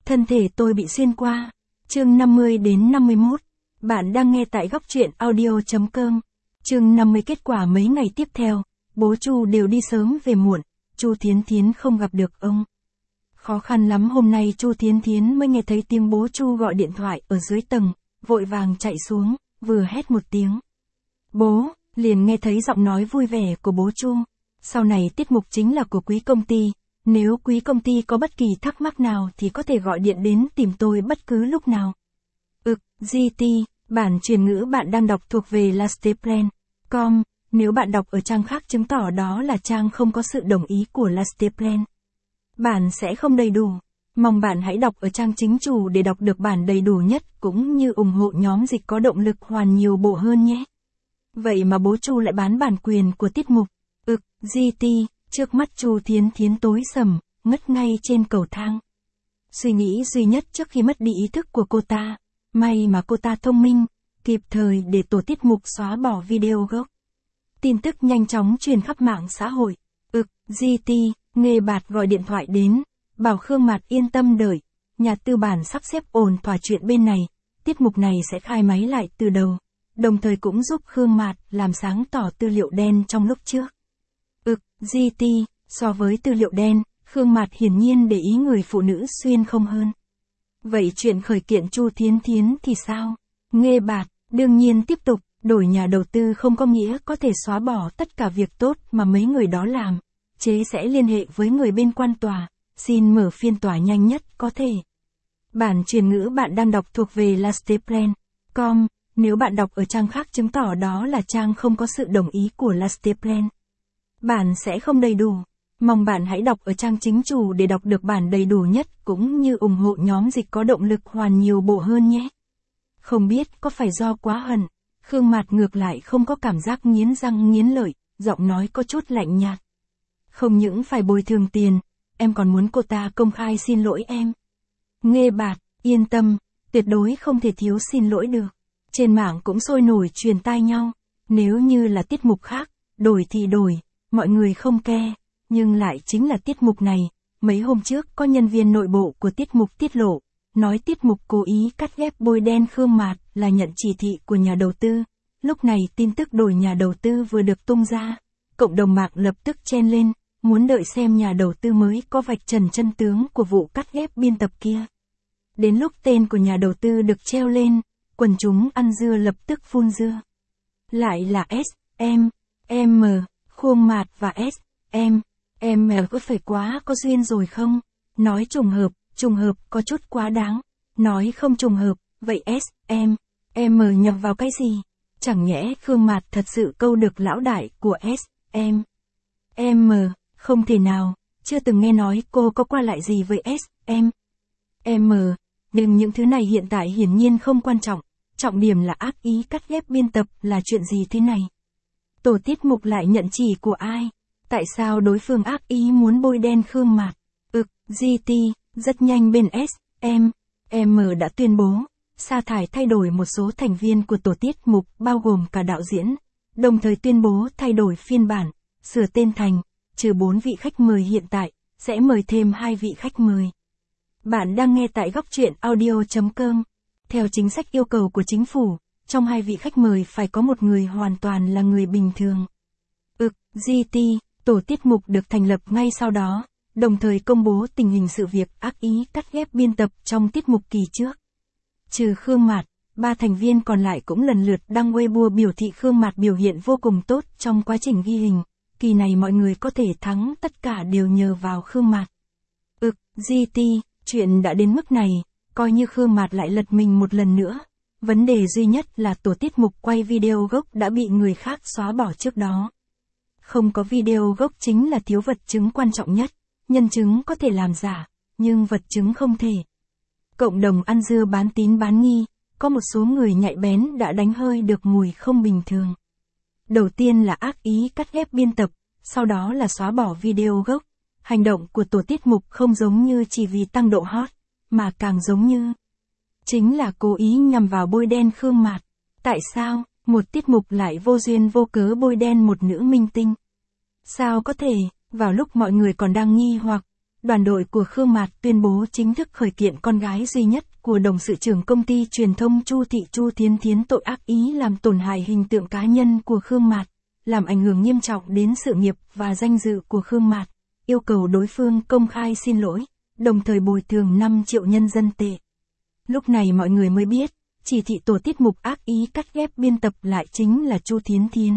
Thân thể tôi bị xuyên qua. Chương 50 đến 51. Bạn đang nghe tại góc truyện audio.com. Chương 50 kết quả mấy ngày tiếp theo, bố Chu đều đi sớm về muộn, Chu Thiến Thiến không gặp được ông. Khó khăn lắm hôm nay Chu Thiến Thiến mới nghe thấy tiếng bố Chu gọi điện thoại ở dưới tầng, vội vàng chạy xuống, vừa hét một tiếng. Bố, liền nghe thấy giọng nói vui vẻ của bố Chu. Sau này tiết mục chính là của quý công ty, nếu quý công ty có bất kỳ thắc mắc nào thì có thể gọi điện đến tìm tôi bất cứ lúc nào. GT, bản truyền ngữ bạn đang đọc thuộc về lasteplan.com, nếu bạn đọc ở trang khác chứng tỏ đó là trang không có sự đồng ý của Lasteplan. Bản sẽ không đầy đủ. Mong bạn hãy đọc ở trang chính chủ để đọc được bản đầy đủ nhất cũng như ủng hộ nhóm dịch có động lực hoàn nhiều bộ hơn nhé. Vậy mà bố Chu lại bán bản quyền của tiết mục. GT, trước mắt Chu Thiến Thiến tối sầm, ngất ngay trên cầu thang. Suy nghĩ duy nhất trước khi mất đi ý thức của cô ta, may mà cô ta thông minh, kịp thời để tổ tiết mục xóa bỏ video gốc. Tin tức nhanh chóng truyền khắp mạng xã hội. GT, Nghê Bạt gọi điện thoại đến, bảo Khương Mạt yên tâm đợi, nhà tư bản sắp xếp ổn thỏa chuyện bên này, tiết mục này sẽ khai máy lại từ đầu, đồng thời cũng giúp Khương Mạt làm sáng tỏ tư liệu đen trong lúc trước. GT, so với tư liệu đen, Khương Mạt hiển nhiên để ý người phụ nữ xuyên không hơn. Vậy chuyện khởi kiện Chu Thiến Thiến thì sao? Nghê Bạt, đương nhiên tiếp tục, đổi nhà đầu tư không có nghĩa có thể xóa bỏ tất cả việc tốt mà mấy người đó làm. Chế sẽ liên hệ với người bên quan tòa, xin mở phiên tòa nhanh nhất có thể. Bản truyền ngữ bạn đang đọc thuộc về lasteplan.com, nếu bạn đọc ở trang khác chứng tỏ đó là trang không có sự đồng ý của Lasteplan. Bản sẽ không đầy đủ. Mong bạn hãy đọc ở trang chính chủ để đọc được bản đầy đủ nhất cũng như ủng hộ nhóm dịch có động lực hoàn nhiều bộ hơn nhé. Không biết có phải do quá hận, Khương Mạt ngược lại không có cảm giác nghiến răng nghiến lợi, giọng nói có chút lạnh nhạt. Không những phải bồi thường tiền, em còn muốn cô ta công khai xin lỗi em. Nghê Bạt, yên tâm, tuyệt đối không thể thiếu xin lỗi được. Trên mạng cũng sôi nổi truyền tai nhau, nếu như là tiết mục khác, đổi thì đổi, mọi người không ke, nhưng lại chính là tiết mục này. Mấy hôm trước có nhân viên nội bộ của tiết mục tiết lộ, nói tiết mục cố ý cắt ghép bôi đen Khương Mạt là nhận chỉ thị của nhà đầu tư. Lúc này tin tức đổi nhà đầu tư vừa được tung ra, cộng đồng mạng lập tức chen lên, muốn đợi xem nhà đầu tư mới có vạch trần chân tướng của vụ cắt ghép biên tập kia. Đến lúc tên của nhà đầu tư được treo lên, quần chúng ăn dưa lập tức phun dưa. Lại là S.M. Khương Mạt và S.M. có phải quá có duyên rồi không? Nói trùng hợp có chút quá đáng. Nói không trùng hợp, vậy S.M. nhập vào cái gì? Chẳng nhẽ Khương Mạt thật sự câu được lão đại của S.M. Không thể nào, chưa từng nghe nói cô có qua lại gì với S.M. Nhưng những thứ này hiện tại hiển nhiên không quan trọng, trọng điểm là ác ý cắt ghép biên tập là chuyện gì thế này? Tổ tiết mục lại nhận chỉ của ai? Tại sao đối phương ác ý muốn bôi đen Khương Mạt? GT, rất nhanh bên S.M. đã tuyên bố, sa thải thay đổi một số thành viên của tổ tiết mục bao gồm cả đạo diễn, đồng thời tuyên bố thay đổi phiên bản, sửa tên thành, trừ 4 vị khách mời hiện tại, sẽ mời thêm 2 vị khách mời. Bạn đang nghe tại góc truyện audio.com. Theo chính sách yêu cầu của chính phủ, trong 2 vị khách mời phải có một người hoàn toàn là người bình thường. GT, tổ tiết mục được thành lập ngay sau đó, đồng thời công bố tình hình sự việc ác ý cắt ghép biên tập trong tiết mục kỳ trước. Trừ Khương Mạt, 3 thành viên còn lại cũng lần lượt đăng Weibo biểu thị Khương Mạt biểu hiện vô cùng tốt trong quá trình ghi hình. Kỳ này mọi người có thể thắng tất cả đều nhờ vào Khương Mạt. GT, chuyện đã đến mức này, coi như Khương Mạt lại lật mình một lần nữa. Vấn đề duy nhất là tổ tiết mục quay video gốc đã bị người khác xóa bỏ trước đó. Không có video gốc chính là thiếu vật chứng quan trọng nhất, nhân chứng có thể làm giả, nhưng vật chứng không thể. Cộng đồng ăn dưa bán tín bán nghi, có một số người nhạy bén đã đánh hơi được mùi không bình thường. Đầu tiên là ác ý cắt ghép biên tập, sau đó là xóa bỏ video gốc. Hành động của tổ tiết mục không giống như chỉ vì tăng độ hot, mà càng giống như chính là cố ý nhằm vào bôi đen Khương Mạt. Tại sao một tiết mục lại vô duyên vô cớ bôi đen một nữ minh tinh? Sao có thể, vào lúc mọi người còn đang nghi hoặc, đoàn đội của Khương Mạt tuyên bố chính thức khởi kiện con gái duy nhất của董sự trưởng công ty truyền thông Chu Thị Chu Thiến Thiến tội ác ý làm tổn hại hình tượng cá nhân của Khương Mạt, làm ảnh hưởng nghiêm trọng đến sự nghiệp và danh dự của Khương Mạt, yêu cầu đối phương công khai xin lỗi, đồng thời bồi thường 5 triệu nhân dân tệ. Lúc này mọi người mới biết, chỉ thị tổ tiết mục ác ý cắt ghép biên tập lại chính là Chu Thiến Thiến.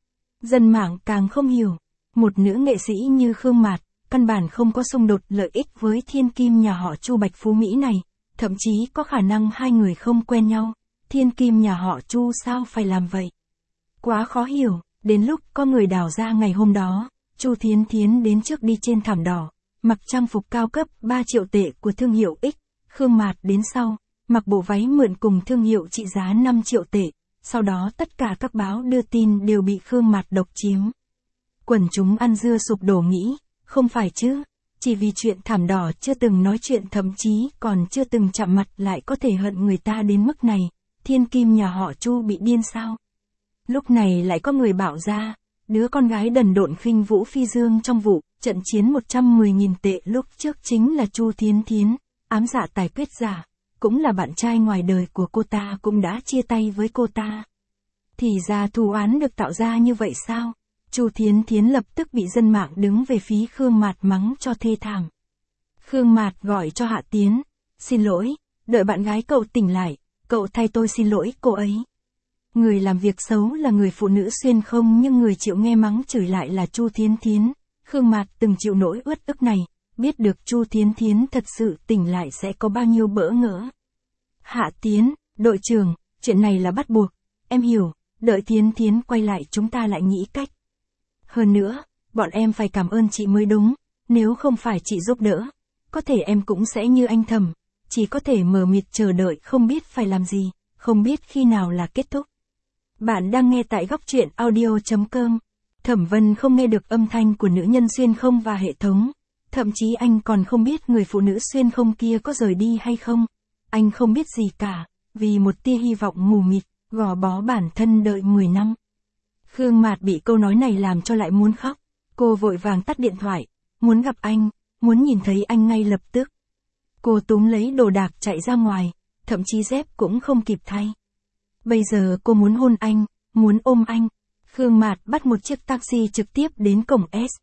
Dân mạng càng không hiểu, một nữ nghệ sĩ như Khương Mạt, căn bản không có xung đột lợi ích với thiên kim nhà họ Chu Bạch Phú Mỹ này, thậm chí có khả năng hai người không quen nhau, thiên kim nhà họ Chu sao phải làm vậy? Quá khó hiểu, đến lúc có người đào ra ngày hôm đó, Chu Thiến Thiến đến trước đi trên thảm đỏ, mặc trang phục cao cấp 3 triệu tệ của thương hiệu X, Khương Mạt đến sau, mặc bộ váy mượn cùng thương hiệu trị giá 5 triệu tệ, sau đó tất cả các báo đưa tin đều bị Khương Mạt độc chiếm. Quần chúng ăn dưa sụp đổ nghĩ, không phải chứ, chỉ vì chuyện thảm đỏ chưa từng nói chuyện thậm chí còn chưa từng chạm mặt lại có thể hận người ta đến mức này, thiên kim nhà họ Chu bị điên sao? Lúc này lại có người bảo ra, đứa con gái đần độn khinh Vũ Phi Dương trong vụ trận chiến 110.000 tệ lúc trước chính là Chu Thiến Thiến, ám dạ tài quyết giả, cũng là bạn trai ngoài đời của cô ta cũng đã chia tay với cô ta. Thì ra thù oán được tạo ra như vậy sao? Chu Thiến Thiến lập tức bị dân mạng đứng về phía Khương Mạt mắng cho thê thảm. Khương Mạt gọi cho Hạ Tiến, xin lỗi, đợi bạn gái cậu tỉnh lại, cậu thay tôi xin lỗi cô ấy. Người làm việc xấu là người phụ nữ xuyên không nhưng người chịu nghe mắng chửi lại là Chu Thiến Thiến. Khương Mạt từng chịu nỗi uất ức này, biết được Chu Thiến Thiến thật sự tỉnh lại sẽ có bao nhiêu bỡ ngỡ. Hạ Tiến, đội trưởng, chuyện này là bắt buộc, em hiểu, đợi Thiến Thiến quay lại chúng ta lại nghĩ cách. Hơn nữa, bọn em phải cảm ơn chị mới đúng, nếu không phải chị giúp đỡ, có thể em cũng sẽ như anh Thẩm, chỉ có thể mờ mịt chờ đợi không biết phải làm gì, không biết khi nào là kết thúc. Bạn đang nghe tại góc truyện audio.com. Thẩm Vân không nghe được âm thanh của nữ nhân xuyên không và hệ thống, thậm chí anh còn không biết người phụ nữ xuyên không kia có rời đi hay không. Anh không biết gì cả, vì một tia hy vọng mù mịt, gò bó bản thân đợi 10 năm. Khương Mạt bị câu nói này làm cho lại muốn khóc, cô vội vàng tắt điện thoại, muốn gặp anh, muốn nhìn thấy anh ngay lập tức. Cô túm lấy đồ đạc chạy ra ngoài, thậm chí dép cũng không kịp thay. Bây giờ cô muốn hôn anh, muốn ôm anh. Khương Mạt bắt một chiếc taxi trực tiếp đến cổng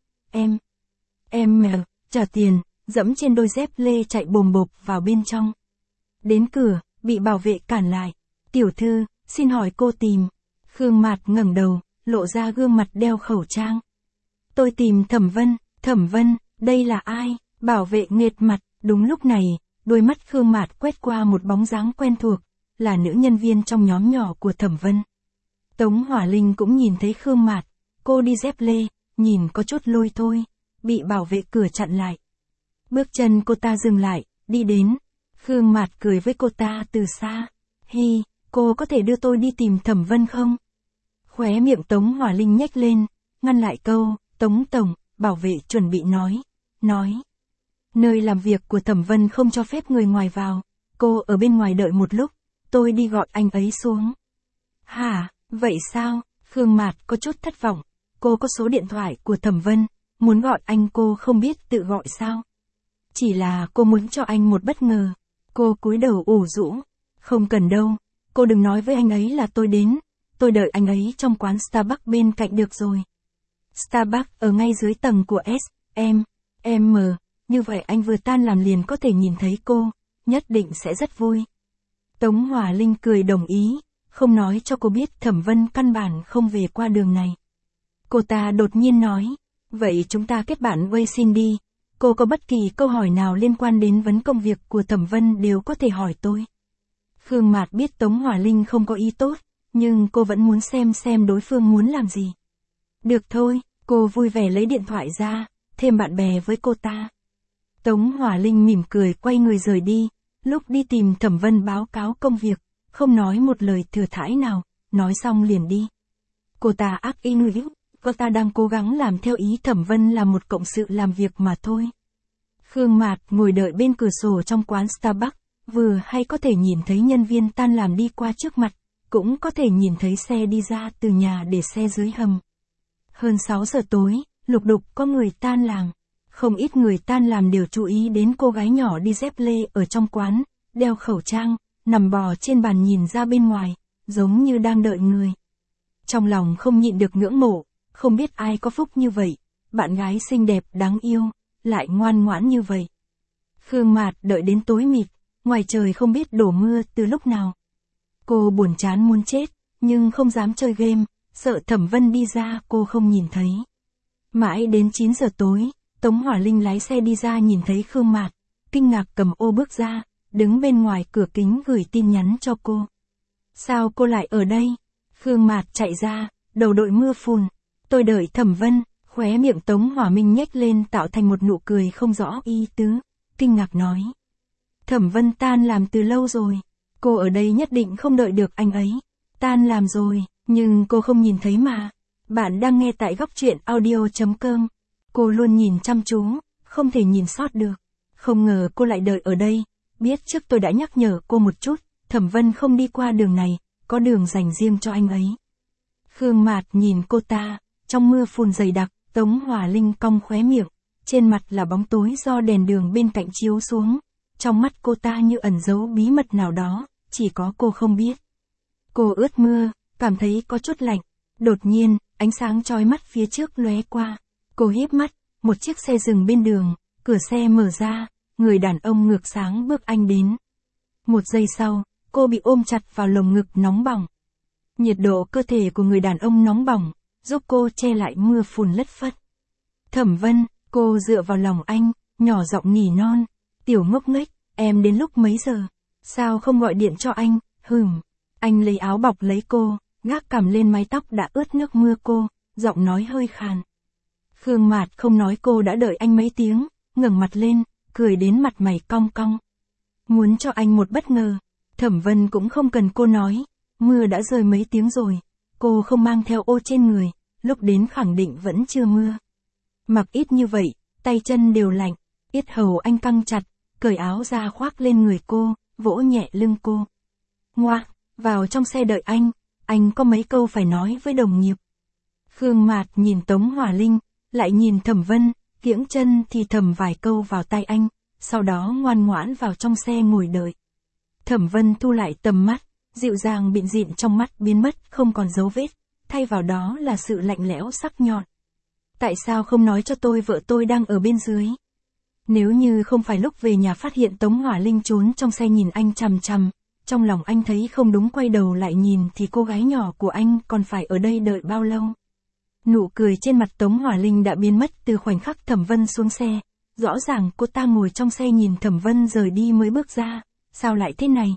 M, trả tiền, dẫm trên đôi dép lê chạy bồm bộp vào bên trong. Đến cửa, bị bảo vệ cản lại. Tiểu thư, xin hỏi cô tìm. Khương Mạt ngẩng đầu, lộ ra gương mặt đeo khẩu trang. Tôi tìm Thẩm Vân, đây là ai? Bảo vệ nghệt mặt, đúng lúc này, đôi mắt Khương Mạt quét qua một bóng dáng quen thuộc, là nữ nhân viên trong nhóm nhỏ của Thẩm Vân. Tống Hỏa Linh cũng nhìn thấy Khương Mạt, cô đi dép lê, nhìn có chút lôi thôi, bị bảo vệ cửa chặn lại. Bước chân cô ta dừng lại, đi đến. Khương Mạt cười với cô ta từ xa. Hi, cô có thể đưa tôi đi tìm Thẩm Vân không? Khóe miệng Tống Hỏa Linh nhếch lên, ngăn lại câu, Tống Tổng, bảo vệ chuẩn bị nói. Nơi làm việc của Thẩm Vân không cho phép người ngoài vào, cô ở bên ngoài đợi một lúc, tôi đi gọi anh ấy xuống. Hả, vậy sao? Khương Mạt có chút thất vọng, cô có số điện thoại của Thẩm Vân, muốn gọi anh cô không biết tự gọi sao? Chỉ là cô muốn cho anh một bất ngờ. Cô cúi đầu ủ rũ, không cần đâu, cô đừng nói với anh ấy là tôi đến, tôi đợi anh ấy trong quán Starbucks bên cạnh được rồi. Starbucks ở ngay dưới tầng của M, như vậy anh vừa tan làm liền có thể nhìn thấy cô, nhất định sẽ rất vui. Tống Hỏa Linh cười đồng ý, không nói cho cô biết Thẩm Vân căn bản không về qua đường này. Cô ta đột nhiên nói, vậy chúng ta kết bạn với Cindy, cô có bất kỳ câu hỏi nào liên quan đến vấn công việc của Thẩm Vân đều có thể hỏi tôi. Khương Mạt biết Tống Hỏa Linh không có ý tốt, nhưng cô vẫn muốn xem đối phương muốn làm gì. Được thôi, cô vui vẻ lấy điện thoại ra, thêm bạn bè với cô ta. Tống Hỏa Linh mỉm cười quay người rời đi, lúc đi tìm Thẩm Vân báo cáo công việc, không nói một lời thừa thãi nào, nói xong liền đi. Cô ta ác ý người, cô ta đang cố gắng làm theo ý Thẩm Vân là một cộng sự làm việc mà thôi. Khương Mạt ngồi đợi bên cửa sổ trong quán Starbucks, vừa hay có thể nhìn thấy nhân viên tan làm đi qua trước mặt, cũng có thể nhìn thấy xe đi ra từ nhà để xe dưới hầm. Hơn 6 giờ tối, lục đục có người tan làm. Không ít người tan làm đều chú ý đến cô gái nhỏ đi dép lê ở trong quán, đeo khẩu trang, nằm bò trên bàn nhìn ra bên ngoài, giống như đang đợi người. Trong lòng không nhịn được ngưỡng mộ, không biết ai có phúc như vậy, bạn gái xinh đẹp đáng yêu, lại ngoan ngoãn như vậy. Khương Mạt đợi đến tối mịt, ngoài trời không biết đổ mưa từ lúc nào. Cô buồn chán muốn chết, nhưng không dám chơi game, sợ Thẩm Vân đi ra cô không nhìn thấy. Mãi đến 9 giờ tối, Tống Hỏa Linh lái xe đi ra nhìn thấy Khương Mạt, kinh ngạc cầm ô bước ra, đứng bên ngoài cửa kính gửi tin nhắn cho cô. Sao cô lại ở đây? Khương Mạt chạy ra, đầu đội mưa phùn. Tôi đợi Thẩm Vân, khóe miệng Tống Hỏa Minh nhếch lên tạo thành một nụ cười không rõ ý tứ, kinh ngạc nói. Thẩm Vân tan làm từ lâu rồi, cô ở đây nhất định không đợi được anh ấy. Tan làm rồi, nhưng cô không nhìn thấy mà. Bạn đang nghe tại góc truyện audio.com. Cô luôn nhìn chăm chú, không thể nhìn sót được. Không ngờ cô lại đợi ở đây, biết trước tôi đã nhắc nhở cô một chút, Thẩm Vân không đi qua đường này, có đường dành riêng cho anh ấy. Khương Mạt nhìn cô ta, trong mưa phùn dày đặc, Tống Hỏa Linh cong khóe miệng, trên mặt là bóng tối do đèn đường bên cạnh chiếu xuống, trong mắt cô ta như ẩn giấu bí mật nào đó, chỉ có cô không biết. Cô ướt mưa, cảm thấy có chút lạnh, đột nhiên, ánh sáng chói mắt phía trước lóe qua, cô híp mắt, một chiếc xe dừng bên đường, cửa xe mở ra, người đàn ông ngược sáng bước anh đến. Một giây sau, cô bị ôm chặt vào lồng ngực nóng bỏng. Nhiệt độ cơ thể của người đàn ông nóng bỏng, giúp cô che lại mưa phùn lất phất. Thẩm Vân, cô dựa vào lòng anh, nhỏ giọng nỉ non, tiểu ngốc nghếch, em đến lúc mấy giờ? Sao không gọi điện cho anh? Anh lấy áo bọc lấy cô, gác cằm lên mái tóc đã ướt nước mưa cô, giọng nói hơi khàn. Khương Mạt không nói cô đã đợi anh mấy tiếng, ngẩng mặt lên, cười đến mặt mày cong cong. Muốn cho anh một bất ngờ. Thẩm Vân cũng không cần cô nói, mưa đã rơi mấy tiếng rồi, cô không mang theo ô trên người, lúc đến khẳng định vẫn chưa mưa. Mặc ít như vậy, tay chân đều lạnh, yết hầu anh căng chặt, cởi áo ra khoác lên người cô, vỗ nhẹ lưng cô. Ngoạ, vào trong xe đợi anh có mấy câu phải nói với đồng nghiệp. Khương Mạt nhìn Tống Hỏa Linh, lại nhìn Thẩm Vân, kiễng chân thì thầm vài câu vào tai anh, sau đó ngoan ngoãn vào trong xe ngồi đợi. Thẩm Vân thu lại tầm mắt, dịu dàng bịn dịn trong mắt biến mất không còn dấu vết, thay vào đó là sự lạnh lẽo sắc nhọn. Tại sao không nói cho tôi vợ tôi đang ở bên dưới? Nếu như không phải lúc về nhà phát hiện Tống Hỏa Linh trốn trong xe nhìn anh chằm chằm, trong lòng anh thấy không đúng quay đầu lại nhìn thì cô gái nhỏ của anh còn phải ở đây đợi bao lâu? Nụ cười trên mặt Tống Hỏa Linh đã biến mất từ khoảnh khắc Thẩm Vân xuống xe, rõ ràng cô ta ngồi trong xe nhìn Thẩm Vân rời đi mới bước ra, sao lại thế này?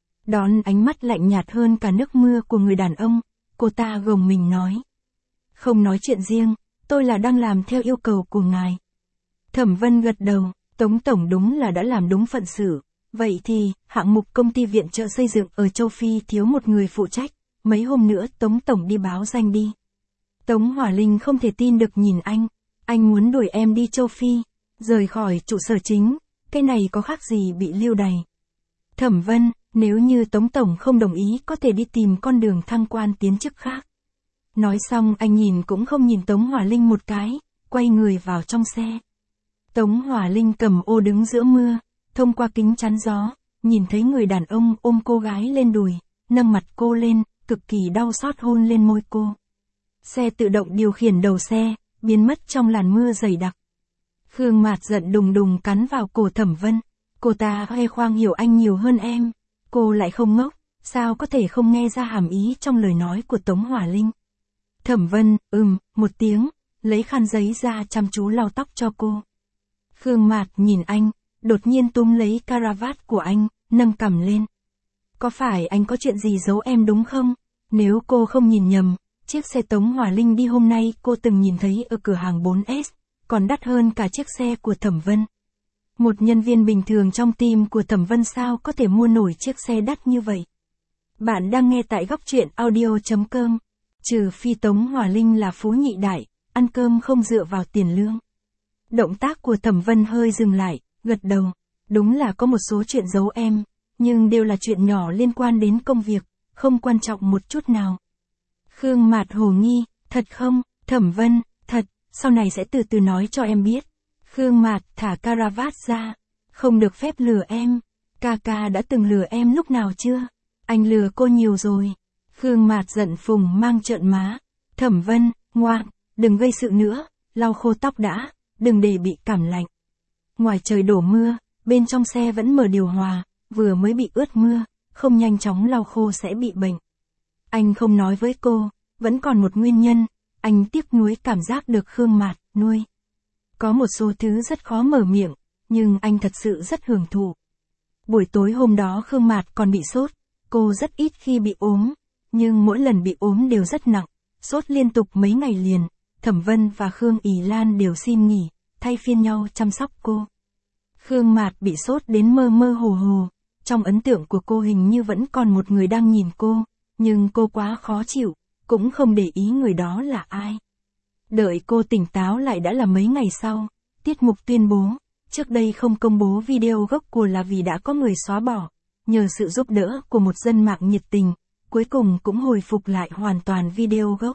Đón ánh mắt lạnh nhạt hơn cả nước mưa của người đàn ông, cô ta gồng mình nói. Không nói chuyện riêng, tôi là đang làm theo yêu cầu của ngài. Thẩm Vân gật đầu, Tống Tổng đúng là đã làm đúng phận sự. Vậy thì, hạng mục công ty viện trợ xây dựng ở châu Phi thiếu một người phụ trách, mấy hôm nữa Tống Tổng đi báo danh đi. Tống Hỏa Linh không thể tin được nhìn anh muốn đuổi em đi châu Phi, rời khỏi trụ sở chính, cái này có khác gì bị lưu đày. Thẩm Vân, nếu như Tống Tổng không đồng ý có thể đi tìm con đường thăng quan tiến chức khác. Nói xong anh nhìn cũng không nhìn Tống Hỏa Linh một cái, quay người vào trong xe. Tống Hỏa Linh cầm ô đứng giữa mưa, thông qua kính chắn gió, nhìn thấy người đàn ông ôm cô gái lên đùi, nâng mặt cô lên, cực kỳ đau xót hôn lên môi cô. Xe tự động điều khiển đầu xe, biến mất trong làn mưa dày đặc. Khương Mạt giận đùng đùng cắn vào cổ Thẩm Vân. Cô ta khoe khoang hiểu anh nhiều hơn em. Cô lại không ngốc, sao có thể không nghe ra hàm ý trong lời nói của Tống Hỏa Linh. Thẩm Vân, một tiếng, lấy khăn giấy ra chăm chú lau tóc cho cô. Khương Mạt nhìn anh, đột nhiên túm lấy caravat của anh, nâng cằm lên. Có phải anh có chuyện gì giấu em đúng không? Nếu cô không nhìn nhầm, chiếc xe Tống Hỏa Linh đi hôm nay cô từng nhìn thấy ở cửa hàng 4S, còn đắt hơn cả chiếc xe của Thẩm Vân. Một nhân viên bình thường trong team của Thẩm Vân sao có thể mua nổi chiếc xe đắt như vậy? Bạn đang nghe tại góc truyện audio.com. Trừ phi Tống Hỏa Linh là phú nhị đại, ăn cơm không dựa vào tiền lương. Động tác của Thẩm Vân hơi dừng lại, gật đầu. Đúng là có một số chuyện giấu em, nhưng đều là chuyện nhỏ liên quan đến công việc, không quan trọng một chút nào. Khương Mạt hồ nghi, thật không? Thẩm Vân, thật, sau này sẽ từ từ nói cho em biết. Khương Mạt thả caravat ra. Không được phép lừa em. Ca đã từng lừa em lúc nào chưa? Anh lừa cô nhiều rồi. Khương Mạt giận phùng mang trợn má. Thẩm Vân, ngoan, đừng gây sự nữa, lau khô tóc đã, đừng để bị cảm lạnh. Ngoài trời đổ mưa, bên trong xe vẫn mở điều hòa, vừa mới bị ướt mưa, không nhanh chóng lau khô sẽ bị bệnh. Anh không nói với cô, vẫn còn một nguyên nhân, anh tiếc nuối cảm giác được Khương Mạt nuôi. Có một số thứ rất khó mở miệng, nhưng anh thật sự rất hưởng thụ. Buổi tối hôm đó Khương Mạt còn bị sốt, cô rất ít khi bị ốm, nhưng mỗi lần bị ốm đều rất nặng, sốt liên tục mấy ngày liền. Thẩm Vân và Khương Ỷ Lan đều xin nghỉ, thay phiên nhau chăm sóc cô. Khương Mạt bị sốt đến mơ mơ hồ hồ, trong ấn tượng của cô hình như vẫn còn một người đang nhìn cô, nhưng cô quá khó chịu, cũng không để ý người đó là ai. Đợi cô tỉnh táo lại đã là mấy ngày sau, tiết mục tuyên bố, trước đây không công bố video gốc của là vì đã có người xóa bỏ, nhờ sự giúp đỡ của một dân mạng nhiệt tình, cuối cùng cũng hồi phục lại hoàn toàn video gốc.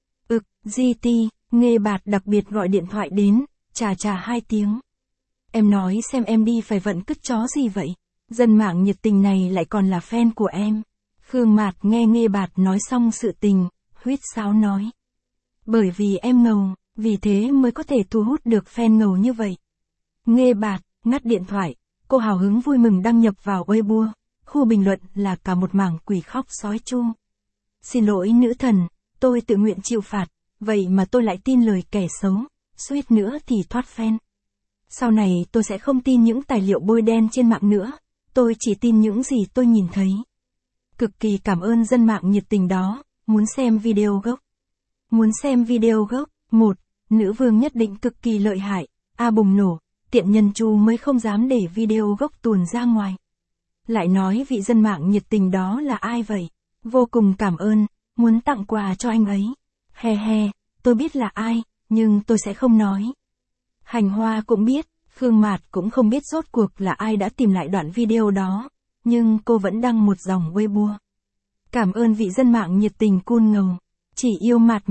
GT, Nghê Bạt đặc biệt gọi điện thoại đến, chà 2 tiếng. Em nói xem em đi phải vận cứt chó gì vậy? Dân mạng nhiệt tình này lại còn là fan của em. Khương Mạt nghe Nghê Bạt nói xong sự tình, huýt sáo nói. Bởi vì em ngầu, vì thế mới có thể thu hút được fan ngầu như vậy. Nghê Bạt, ngắt điện thoại, cô hào hứng vui mừng đăng nhập vào Weibo, khu bình luận là cả một mảng quỷ khóc sói chu. Xin lỗi nữ thần, tôi tự nguyện chịu phạt, vậy mà tôi lại tin lời kẻ xấu, suýt nữa thì thoát fan. Sau này tôi sẽ không tin những tài liệu bôi đen trên mạng nữa, tôi chỉ tin những gì tôi nhìn thấy. Cực kỳ cảm ơn dân mạng nhiệt tình đó, muốn xem video gốc. Muốn xem video gốc, 1. Nữ vương nhất định cực kỳ lợi hại, bùng nổ, tiện nhân Chu mới không dám để video gốc tuồn ra ngoài. Lại nói vị dân mạng nhiệt tình đó là ai vậy? Vô cùng cảm ơn, muốn tặng quà cho anh ấy. He, tôi biết là ai, nhưng tôi sẽ không nói. Hành Hoa cũng biết, Khương Mạt cũng không biết rốt cuộc là ai đã tìm lại đoạn video đó, nhưng cô vẫn đăng một dòng Weibo. Cảm ơn vị dân mạng nhiệt tình cool ngầu, chỉ yêu Mạt,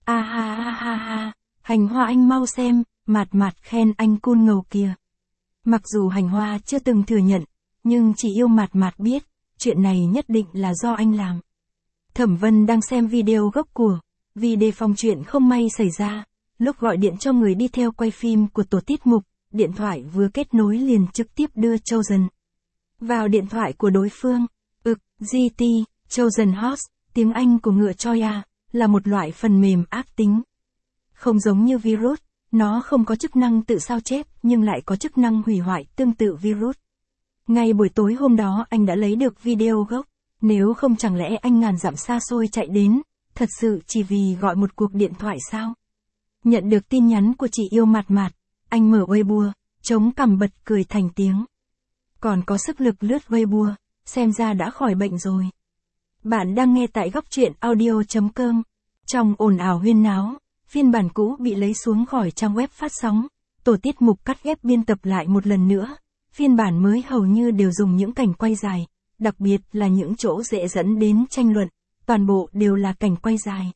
ha. Hành Hoa anh mau xem, Mạt khen anh cool ngầu kìa. Mặc dù Hành Hoa chưa từng thừa nhận, nhưng chỉ yêu Mạt biết, chuyện này nhất định là do anh làm. Thẩm Vân đang xem video gốc của, vì đề phòng chuyện không may xảy ra, lúc gọi điện cho người đi theo quay phim của tổ tiết mục, điện thoại vừa kết nối liền trực tiếp đưa Chosen vào điện thoại của đối phương. GT, Chosen Host, tiếng Anh của ngựa Troya, là một loại phần mềm ác tính. Không giống như virus, nó không có chức năng tự sao chép nhưng lại có chức năng hủy hoại tương tự virus. Ngay buổi tối hôm đó anh đã lấy được video gốc, nếu không chẳng lẽ anh ngàn dặm xa xôi chạy đến, thật sự chỉ vì gọi một cuộc điện thoại sao? Nhận được tin nhắn của chị yêu Mạt, anh mở Weibo, chống cằm bật cười thành tiếng. Còn có sức lực lướt Weibo, xem ra đã khỏi bệnh rồi. Bạn đang nghe tại góc truyện audio.com. Trong ồn ào huyên náo, phiên bản cũ bị lấy xuống khỏi trang web phát sóng, tổ tiết mục cắt ghép biên tập lại một lần nữa. Phiên bản mới hầu như đều dùng những cảnh quay dài, đặc biệt là những chỗ dễ dẫn đến tranh luận, toàn bộ đều là cảnh quay dài.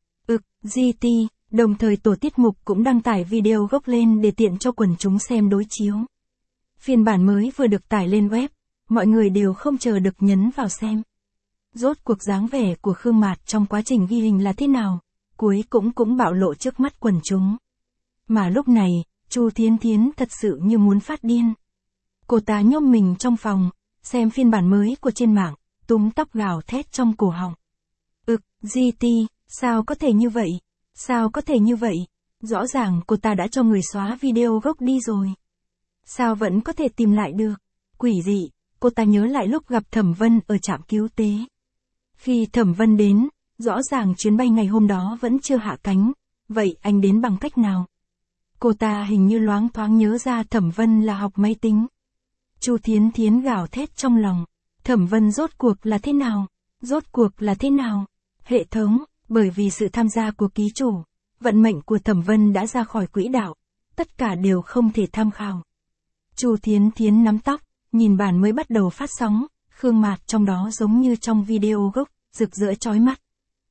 GT, đồng thời tổ tiết mục cũng đăng tải video gốc lên để tiện cho quần chúng xem đối chiếu. Phiên bản mới vừa được tải lên web, mọi người đều không chờ được nhấn vào xem. Rốt cuộc dáng vẻ của Khương Mạt trong quá trình ghi hình là thế nào, cuối cũng bạo lộ trước mắt quần chúng. Mà lúc này, Chu Thiến Thiến thật sự như muốn phát điên. Cô ta nhốt mình trong phòng, xem phiên bản mới của trên mạng, túm tóc gào thét trong cổ họng. GT, sao có thể như vậy? Sao có thể như vậy? Rõ ràng cô ta đã cho người xóa video gốc đi rồi. Sao vẫn có thể tìm lại được? Quỷ dị, cô ta nhớ lại lúc gặp Thẩm Vân ở trạm cứu tế. Khi Thẩm Vân đến, rõ ràng chuyến bay ngày hôm đó vẫn chưa hạ cánh, vậy anh đến bằng cách nào? Cô ta hình như loáng thoáng nhớ ra Thẩm Vân là học máy tính. Chu Thiến Thiến gào thét trong lòng, Thẩm Vân rốt cuộc là thế nào? Rốt cuộc là thế nào? Hệ thống, bởi vì sự tham gia của ký chủ, vận mệnh của Thẩm Vân đã ra khỏi quỹ đạo, tất cả đều không thể tham khảo. Chu Thiến Thiến nắm tóc, nhìn bản mới bắt đầu phát sóng, Khương Mạt trong đó giống như trong video gốc, rực rỡ chói mắt.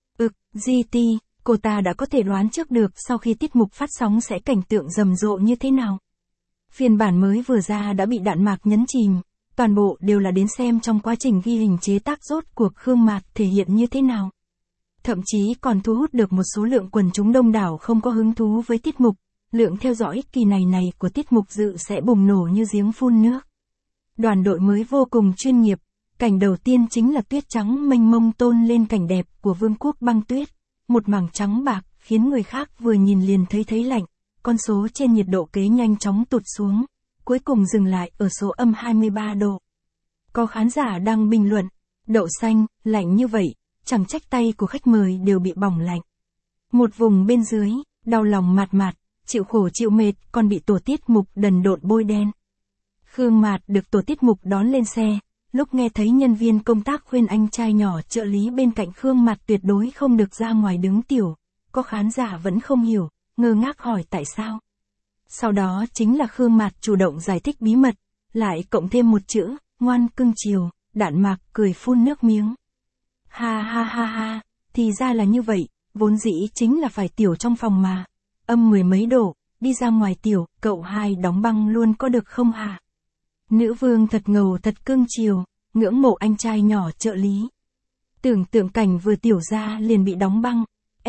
GT, cô ta đã có thể đoán trước được sau khi tiết mục phát sóng sẽ cảnh tượng rầm rộ như thế nào. Phiên bản mới vừa ra đã bị Đạn Mạc nhấn chìm, toàn bộ đều là đến xem trong quá trình ghi hình chế tác rốt cuộc Khương Mạt thể hiện như thế nào. Thậm chí còn thu hút được một số lượng quần chúng đông đảo không có hứng thú với tiết mục, lượng theo dõi kỳ này của tiết mục dự sẽ bùng nổ như giếng phun nước. Đoàn đội mới vô cùng chuyên nghiệp, cảnh đầu tiên chính là tuyết trắng mênh mông tôn lên cảnh đẹp của vương quốc băng tuyết, một mảng trắng bạc khiến người khác vừa nhìn liền thấy lạnh, con số trên nhiệt độ kế nhanh chóng tụt xuống, cuối cùng dừng lại ở số âm 23 độ. Có khán giả đang bình luận, đậu xanh, lạnh như vậy, chẳng trách tay của khách mời đều bị bỏng lạnh. Một vùng bên dưới, đau lòng mạt, chịu khổ chịu mệt, còn bị tổ tiết mục đần độn bôi đen. Khương Mạt được tổ tiết mục đón lên xe, lúc nghe thấy nhân viên công tác khuyên anh trai nhỏ trợ lý bên cạnh Khương Mạt tuyệt đối không được ra ngoài đứng tiểu, có khán giả vẫn không hiểu, ngơ ngác hỏi tại sao. Sau đó chính là Khương Mạt chủ động giải thích bí mật, lại cộng thêm một chữ, ngoan cưng chiều, Đạn Mạc cười phun nước miếng. Ha, thì ra là như vậy, vốn dĩ chính là phải tiểu trong phòng mà. Âm 10 mấy độ, đi ra ngoài tiểu, cậu hai đóng băng luôn có được không hả? Nữ vương thật ngầu thật cưng chiều, ngưỡng mộ anh trai nhỏ trợ lý. Tưởng tượng cảnh vừa tiểu ra liền bị đóng băng,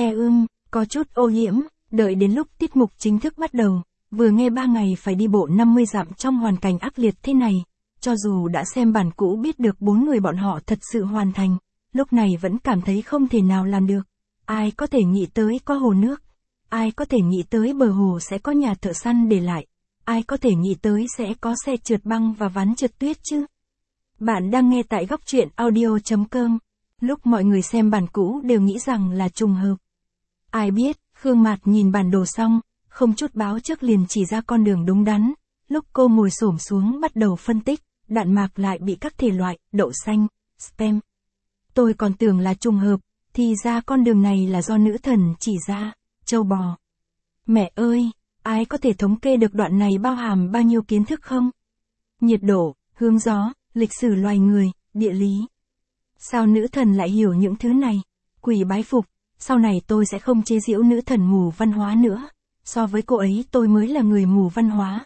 có chút ô nhiễm, đợi đến lúc tiết mục chính thức bắt đầu, vừa nghe 3 ngày phải đi bộ 50 dặm trong hoàn cảnh ác liệt thế này, cho dù đã xem bản cũ biết được 4 người bọn họ thật sự hoàn thành, lúc này vẫn cảm thấy không thể nào làm được. Ai có thể nghĩ tới có hồ nước, ai có thể nghĩ tới bờ hồ sẽ có nhà thợ săn để lại, ai có thể nghĩ tới sẽ có xe trượt băng và ván trượt tuyết chứ. Bạn đang nghe tại góc truyện audio.com. Lúc mọi người xem bản cũ đều nghĩ rằng là trùng hợp. Ai biết, Khương Mạt nhìn bản đồ xong, không chút báo trước liền chỉ ra con đường đúng đắn. Lúc cô ngồi xổm xuống bắt đầu phân tích, Đạn Mạc lại bị các thể loại, đậu xanh, spam. Tôi còn tưởng là trùng hợp, thì ra con đường này là do nữ thần chỉ ra, châu bò. Mẹ ơi, ai có thể thống kê được đoạn này bao hàm bao nhiêu kiến thức không? Nhiệt độ, hướng gió, lịch sử loài người, địa lý. Sao nữ thần lại hiểu những thứ này? Quỷ bái phục, sau này tôi sẽ không chế giễu nữ thần mù văn hóa nữa. So với cô ấy tôi mới là người mù văn hóa,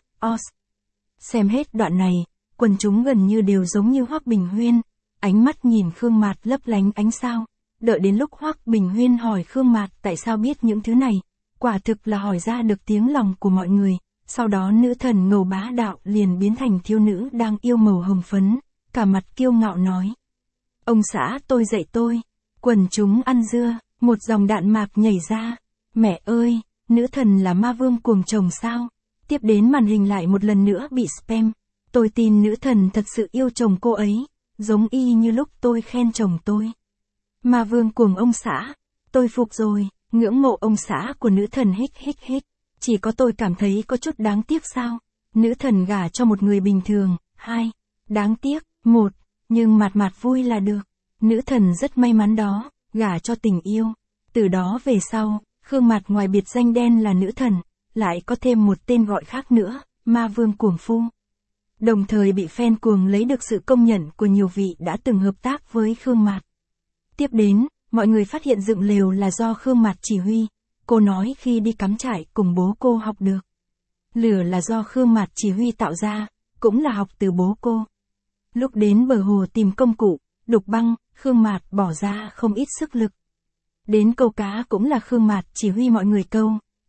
Xem hết đoạn này, quần chúng gần như đều giống như Hoắc Bình Huyên, ánh mắt nhìn Khương Mạt lấp lánh ánh sao. Đợi đến lúc Hoắc Bình Huyên hỏi Khương Mạt tại sao biết những thứ này, quả thực là hỏi ra được tiếng lòng của mọi người. Sau đó nữ thần ngầu bá đạo liền biến thành thiếu nữ đang yêu màu hồng phấn, cả mặt kiêu ngạo nói. Ông xã tôi dạy tôi, quần chúng ăn dưa, một dòng Đạn Mạc nhảy ra. Mẹ ơi, nữ thần là ma vương cuồng chồng sao? Tiếp đến màn hình lại một lần nữa bị spam. Tôi tin nữ thần thật sự yêu chồng cô ấy, giống y như lúc tôi khen chồng tôi. Ma vương cuồng ông xã, tôi phục rồi, ngưỡng mộ ông xã của nữ thần hích. Chỉ có tôi cảm thấy có chút đáng tiếc sao? Nữ thần gả cho một người bình thường, 2. Đáng tiếc, 1. Nhưng Mạt vui là được. Nữ thần rất may mắn đó, gả cho tình yêu. Từ đó về sau, Khương Mạt ngoài biệt danh đen là nữ thần, lại có thêm một tên gọi khác nữa, ma vương cuồng phu. Đồng thời bị fan cuồng lấy được sự công nhận của nhiều vị đã từng hợp tác với Khương Mạt. Tiếp đến, mọi người phát hiện dựng lều là do Khương Mạt chỉ huy. Cô nói khi đi cắm trại cùng bố cô học được. Lửa là do Khương Mạt chỉ huy tạo ra, cũng là học từ bố cô. Lúc đến bờ hồ tìm công cụ, đục băng, Khương Mạt bỏ ra không ít sức lực. Đến câu cá cũng là Khương Mạt chỉ huy mọi người câu,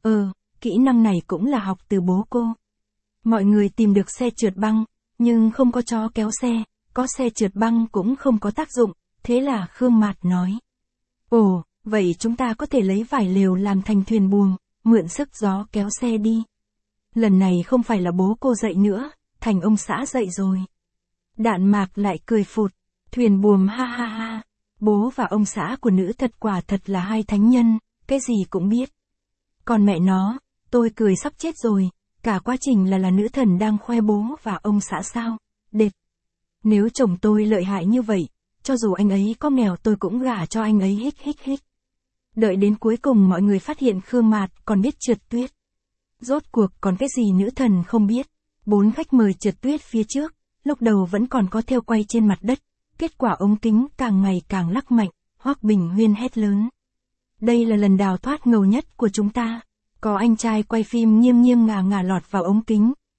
kỹ năng này cũng là học từ bố cô. Mọi người tìm được xe trượt băng, nhưng không có chó kéo xe, có xe trượt băng cũng không có tác dụng, thế là Khương Mạt nói. Ồ, vậy chúng ta có thể lấy vải lều làm thành thuyền buồm, mượn sức gió kéo xe đi. Lần này không phải là bố cô dạy nữa, thành ông xã dạy rồi. Đạn Mạc lại cười phụt, thuyền buồm ha, bố và ông xã của nữ quả thật là hai thánh nhân, cái gì cũng biết. Còn mẹ nó, tôi cười sắp chết rồi, cả quá trình là nữ thần đang khoe bố và ông xã sao, đệt. Nếu chồng tôi lợi hại như vậy, cho dù anh ấy có nghèo tôi cũng gả cho anh ấy hích. Đợi đến cuối cùng mọi người phát hiện Khương Mạt còn biết trượt tuyết. Rốt cuộc còn cái gì nữ thần không biết. 4 khách mời trượt tuyết phía trước, lúc đầu vẫn còn có theo quay trên mặt đất. Kết quả ống kính càng ngày càng lắc mạnh, Hoắc Bình Huyên hét lớn. Đây là lần đào thoát ngầu nhất của chúng ta. Có anh trai quay phim nghiêm ngả lọt vào ống kính,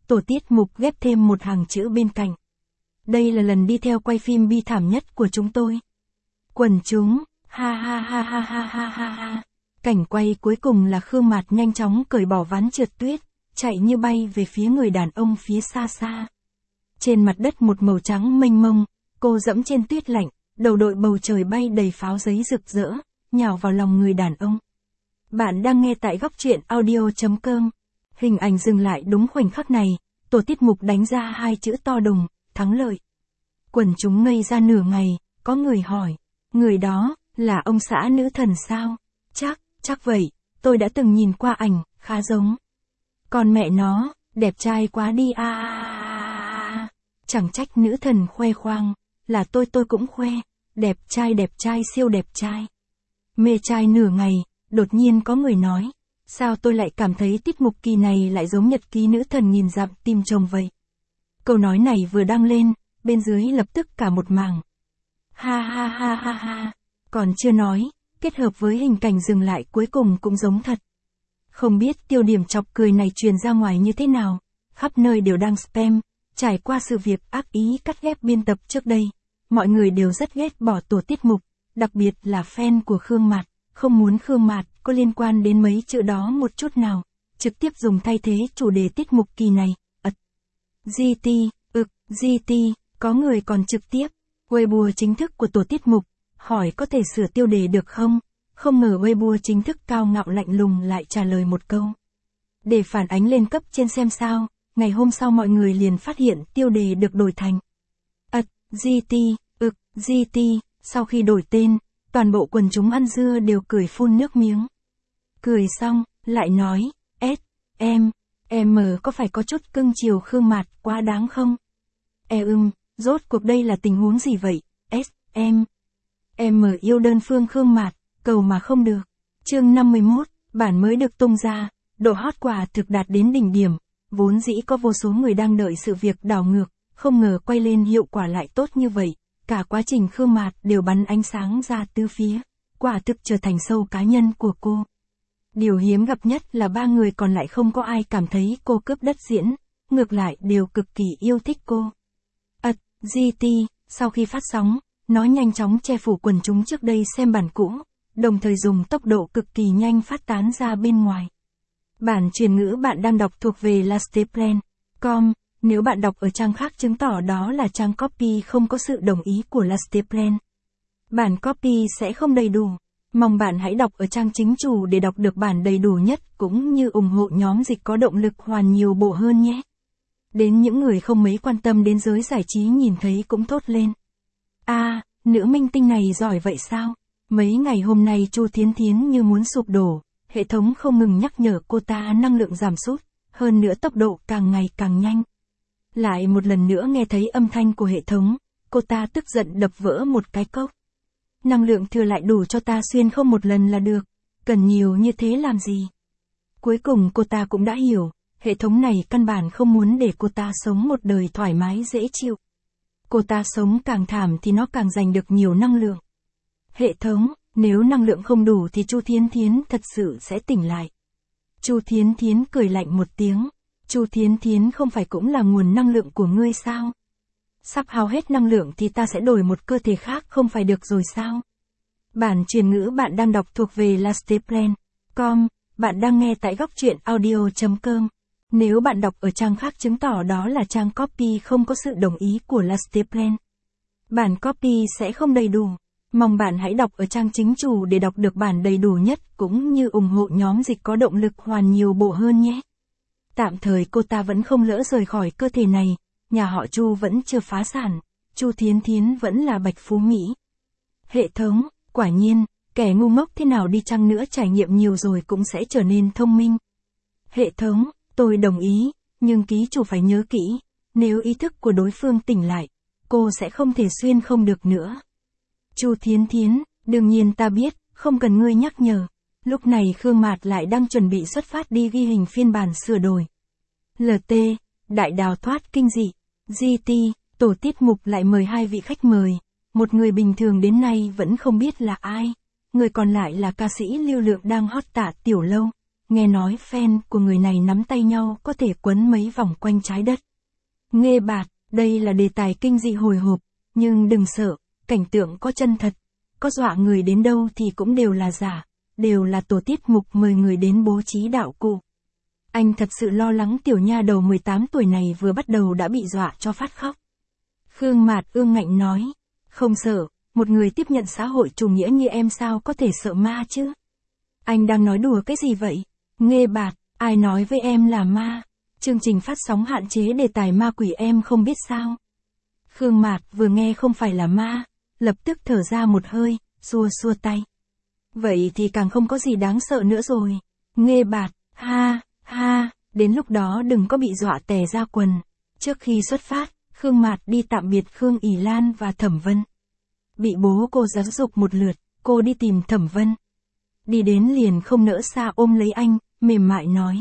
tổ tiết mục ghép thêm một hàng chữ bên cạnh. Đây là lần đi theo quay phim bi thảm nhất của chúng tôi. Quần chúng, ha ha ha ha ha ha ha ha. Cảnh quay cuối cùng là Khương Mạt nhanh chóng cởi bỏ ván trượt tuyết, chạy như bay về phía người đàn ông phía xa xa. Trên mặt đất một màu trắng mênh mông, cô dẫm trên tuyết lạnh, đầu đội bầu trời bay đầy pháo giấy rực rỡ, nhào vào lòng người đàn ông. Bạn đang nghe tại góc truyện audio.com. Hình ảnh dừng lại đúng khoảnh khắc này, tổ tiết mục đánh ra hai chữ to đùng, thắng lợi. Quần chúng ngây ra nửa ngày, có người hỏi, người đó, là ông xã nữ thần sao? Chắc vậy, tôi đã từng nhìn qua ảnh, khá giống. Còn mẹ nó, đẹp trai quá đi à. Chẳng trách nữ thần khoe khoang, là tôi cũng khoe, đẹp trai siêu đẹp trai. Mê trai nửa ngày, đột nhiên có người nói, sao tôi lại cảm thấy tiết mục kỳ này lại giống nhật ký nữ thần nghìn dặm tìm chồng vậy. Câu nói này vừa đăng lên, bên dưới lập tức cả một mảng. Ha ha ha ha ha, còn chưa nói, kết hợp với hình cảnh dừng lại cuối cùng cũng giống thật. Không biết tiêu điểm chọc cười này truyền ra ngoài như thế nào, khắp nơi đều đang spam, trải qua sự việc ác ý cắt ghép biên tập trước đây. Mọi người đều rất ghét bỏ tổ tiết mục, đặc biệt là fan của Khương Mạt, không muốn Khương Mạt có liên quan đến mấy chữ đó một chút nào, trực tiếp dùng thay thế chủ đề tiết mục kỳ này. GT, có người còn trực tiếp, Weibo chính thức của tổ tiết mục, hỏi có thể sửa tiêu đề được không? Không ngờ Weibo chính thức cao ngạo lạnh lùng lại trả lời một câu. Để phản ánh lên cấp trên xem sao, ngày hôm sau mọi người liền phát hiện tiêu đề được đổi thành GT, sau khi đổi tên, toàn bộ quần chúng ăn dưa đều cười phun nước miếng. Cười xong, lại nói, em có phải có chút cưng chiều Khương Mạt quá đáng không? Rốt cuộc đây là tình huống gì vậy? Em yêu đơn phương Khương Mạt, cầu mà không được. Chương 51, bản mới được tung ra, độ hot quả thực đạt đến đỉnh điểm, vốn dĩ có vô số người đang đợi sự việc đảo ngược, không ngờ quay lên hiệu quả lại tốt như vậy, cả quá trình Khương Mạt đều bắn ánh sáng ra tứ phía, quả thực trở thành show cá nhân của cô. Điều hiếm gặp nhất là ba người còn lại không có ai cảm thấy cô cướp đất diễn, ngược lại đều cực kỳ yêu thích cô. GT, sau khi phát sóng, nó nhanh chóng che phủ quần chúng trước đây xem bản cũ, đồng thời dùng tốc độ cực kỳ nhanh phát tán ra bên ngoài. Bản truyền ngữ bạn đang đọc thuộc về lasteplan.com, nếu bạn đọc ở trang khác chứng tỏ đó là trang copy không có sự đồng ý của Lasteplan. Bản copy sẽ không đầy đủ, mong bạn hãy đọc ở trang chính chủ để đọc được bản đầy đủ nhất cũng như ủng hộ nhóm dịch có động lực hoàn nhiều bộ hơn nhé. Đến những người không mấy quan tâm đến giới giải trí nhìn thấy cũng thốt lên. Nữ minh tinh này giỏi vậy sao? Mấy ngày hôm nay Chu Thiến Thiến như muốn sụp đổ, hệ thống không ngừng nhắc nhở cô ta năng lượng giảm sút, hơn nữa tốc độ càng ngày càng nhanh. Lại một lần nữa nghe thấy âm thanh của hệ thống, cô ta tức giận đập vỡ một cái cốc. Năng lượng thừa lại đủ cho ta xuyên không một lần là được, cần nhiều như thế làm gì? Cuối cùng cô ta cũng đã hiểu, hệ thống này căn bản không muốn để cô ta sống một đời thoải mái dễ chịu. Cô ta sống càng thảm thì nó càng giành được nhiều năng lượng. Hệ thống, nếu năng lượng không đủ thì Chu Thiến Thiến thật sự sẽ tỉnh lại. Chu Thiến Thiến cười lạnh một tiếng. Chu Thiến Thiến không phải cũng là nguồn năng lượng của ngươi sao? Sắp hao hết năng lượng thì ta sẽ đổi một cơ thể khác không phải được rồi sao? Bản truyền ngữ bạn đang đọc thuộc về lasteplan.com, bạn đang nghe tại góc truyện audio.com. Nếu bạn đọc ở trang khác chứng tỏ đó là trang copy không có sự đồng ý của Lasteplan. Bản copy sẽ không đầy đủ, mong bạn hãy đọc ở trang chính chủ để đọc được bản đầy đủ nhất cũng như ủng hộ nhóm dịch có động lực hoàn nhiều bộ hơn nhé. Tạm thời cô ta vẫn không lỡ rời khỏi cơ thể này, nhà họ Chu vẫn chưa phá sản, Chu Thiến Thiến vẫn là bạch phú Mỹ. Hệ thống, quả nhiên, kẻ ngu ngốc thế nào đi chăng nữa trải nghiệm nhiều rồi cũng sẽ trở nên thông minh. Hệ thống, tôi đồng ý, nhưng ký chủ phải nhớ kỹ, nếu ý thức của đối phương tỉnh lại, cô sẽ không thể xuyên không được nữa. Chu Thiến Thiến, đương nhiên ta biết, không cần ngươi nhắc nhở. Lúc này Khương Mạt lại đang chuẩn bị xuất phát đi ghi hình phiên bản sửa đổi. LT, đại đào thoát kinh dị. GT, tổ tiết mục lại mời hai vị khách mời. Một người bình thường đến nay vẫn không biết là ai. Người còn lại là ca sĩ lưu lượng đang hot Tạ Tiểu Lâu. nghe nói fan của người này nắm tay nhau có thể quấn mấy vòng quanh trái đất. Nghê bạt, đây là đề tài kinh dị hồi hộp, nhưng đừng sợ, cảnh tượng có chân thật, có dọa người đến đâu thì cũng đều là giả, đều là tổ tiết mục mời người đến bố trí đạo cụ. Anh thật sự lo lắng tiểu nha đầu 18 tuổi này vừa bắt đầu đã bị dọa cho phát khóc. Khương Mạt ương ngạnh nói, không sợ, một người tiếp nhận xã hội chủ nghĩa như em sao có thể sợ ma chứ? Anh đang nói đùa cái gì vậy? Nghê bạt, ai nói với em là ma? Chương trình phát sóng hạn chế đề tài ma quỷ em không biết sao? Khương Mạt vừa nghe không phải là ma, lập tức thở ra một hơi, xua xua tay. Vậy thì càng không có gì đáng sợ nữa rồi. Nghê bạt, ha, ha, đến lúc đó đừng có bị dọa tè ra quần. Trước khi xuất phát, Khương Mạt đi tạm biệt Khương ỷ Lan và Thẩm Vân. Bị bố cô giáo dục một lượt, cô đi tìm Thẩm Vân. Đi đến liền không nỡ xa ôm lấy anh, mềm mại nói.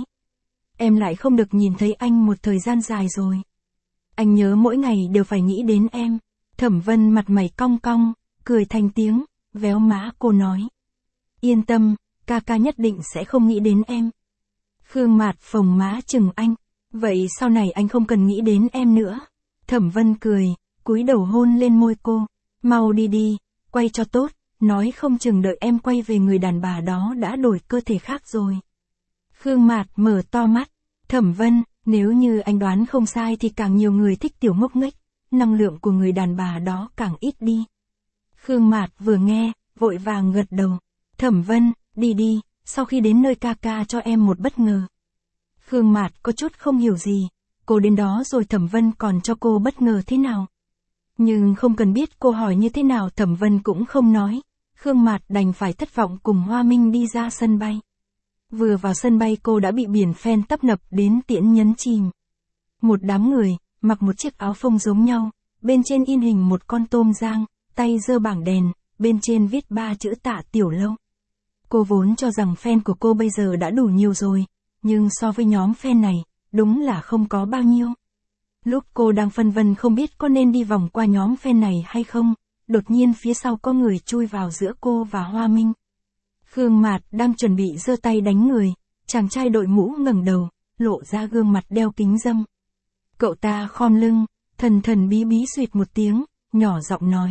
Em lại không được nhìn thấy anh một thời gian dài rồi. Anh nhớ mỗi ngày đều phải nghĩ đến em. Thẩm Vân mặt mày cong cong, cười thành tiếng, véo má cô nói. Yên tâm, ca ca nhất định sẽ không nghĩ đến em. Khương Mạt phồng má chừng anh. Vậy sau này anh không cần nghĩ đến em nữa. Thẩm Vân cười, cúi đầu hôn lên môi cô. Mau đi đi, quay cho tốt, nói không chừng đợi em quay về người đàn bà đó đã đổi cơ thể khác rồi. Khương Mạt mở to mắt. Thẩm Vân, nếu như anh đoán không sai thì càng nhiều người thích tiểu ngốc nghếch, năng lượng của người đàn bà đó càng ít đi. Khương Mạt vừa nghe, vội vàng gật đầu. Thẩm Vân, đi đi, sau khi đến nơi ca ca cho em một bất ngờ. Khương Mạt có chút không hiểu gì, cô đến đó rồi Thẩm Vân còn cho cô bất ngờ thế nào. Nhưng không cần biết cô hỏi như thế nào Thẩm Vân cũng không nói. Khương Mạt đành phải thất vọng cùng Hoa Minh đi ra sân bay. Vừa vào sân bay cô đã bị biển fan tấp nập đến tiễn nhấn chìm. Một đám người, mặc một chiếc áo phông giống nhau, bên trên in hình một con tôm giang, tay giơ bảng đèn, bên trên viết 3 chữ Tạ Tiểu Lâu. Cô vốn cho rằng fan của cô bây giờ đã đủ nhiều rồi, nhưng so với nhóm fan này, đúng là không có bao nhiêu. Lúc cô đang phân vân không biết có nên đi vòng qua nhóm fan này hay không, đột nhiên phía sau có người chui vào giữa cô và Hoa Minh. Khương Mạt đang chuẩn bị giơ tay đánh người, chàng trai đội mũ ngẩng đầu, lộ ra gương mặt đeo kính râm. Cậu ta khom lưng, thần thần bí bí xuyệt một tiếng, nhỏ giọng nói.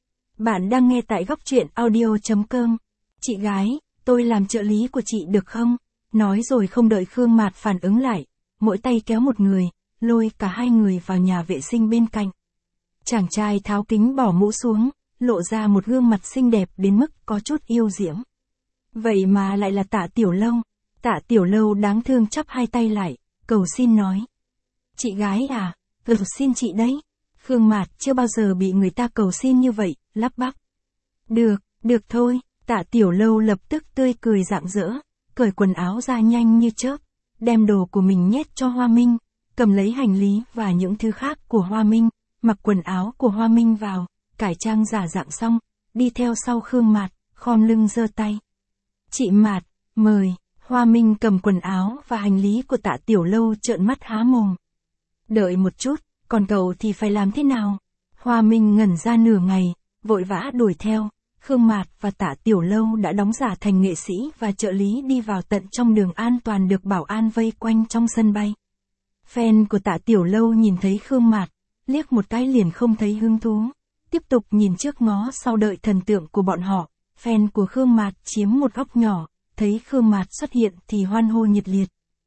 Bạn đang nghe tại góc truyện audio.com. Chị gái, tôi làm trợ lý của chị được không? Nói rồi không đợi Khương Mạt phản ứng lại, mỗi tay kéo một người, lôi cả hai người vào nhà vệ sinh bên cạnh. Chàng trai tháo kính bỏ mũ xuống, lộ ra một gương mặt xinh đẹp đến mức có chút yêu diễm. Vậy mà lại là Tạ Tiểu Lâu. Tạ Tiểu Lâu đáng thương chắp hai tay lại, cầu xin nói. Chị gái à, cầu xin chị đấy. Khương Mạt chưa bao giờ bị người ta cầu xin như vậy, lắp bắp. Được thôi. Tạ Tiểu Lâu lập tức tươi cười rạng rỡ, cởi quần áo ra nhanh như chớp, đem đồ của mình nhét cho Hoa Minh, cầm lấy hành lý và những thứ khác của Hoa Minh, mặc quần áo của Hoa Minh vào, cải trang giả dạng xong, đi theo sau Khương Mạt, khom lưng giơ tay. Chị Mạt, mời. Hoa Minh cầm quần áo và hành lý của Tạ Tiểu Lâu trợn mắt há mồm. Đợi một chút, còn cậu thì phải làm thế nào? Hoa Minh ngẩn ra nửa ngày, vội vã đuổi theo. Khương Mạt và Tạ Tiểu Lâu đã đóng giả thành nghệ sĩ và trợ lý đi vào tận trong đường an toàn được bảo an vây quanh trong sân bay. Fan của Tạ Tiểu Lâu nhìn thấy Khương Mạt, liếc một cái liền không thấy hứng thú, tiếp tục nhìn trước ngó sau đợi thần tượng của bọn họ. Fan của Khương Mạt chiếm một góc nhỏ, thấy Khương Mạt xuất hiện thì hoan hô nhiệt liệt.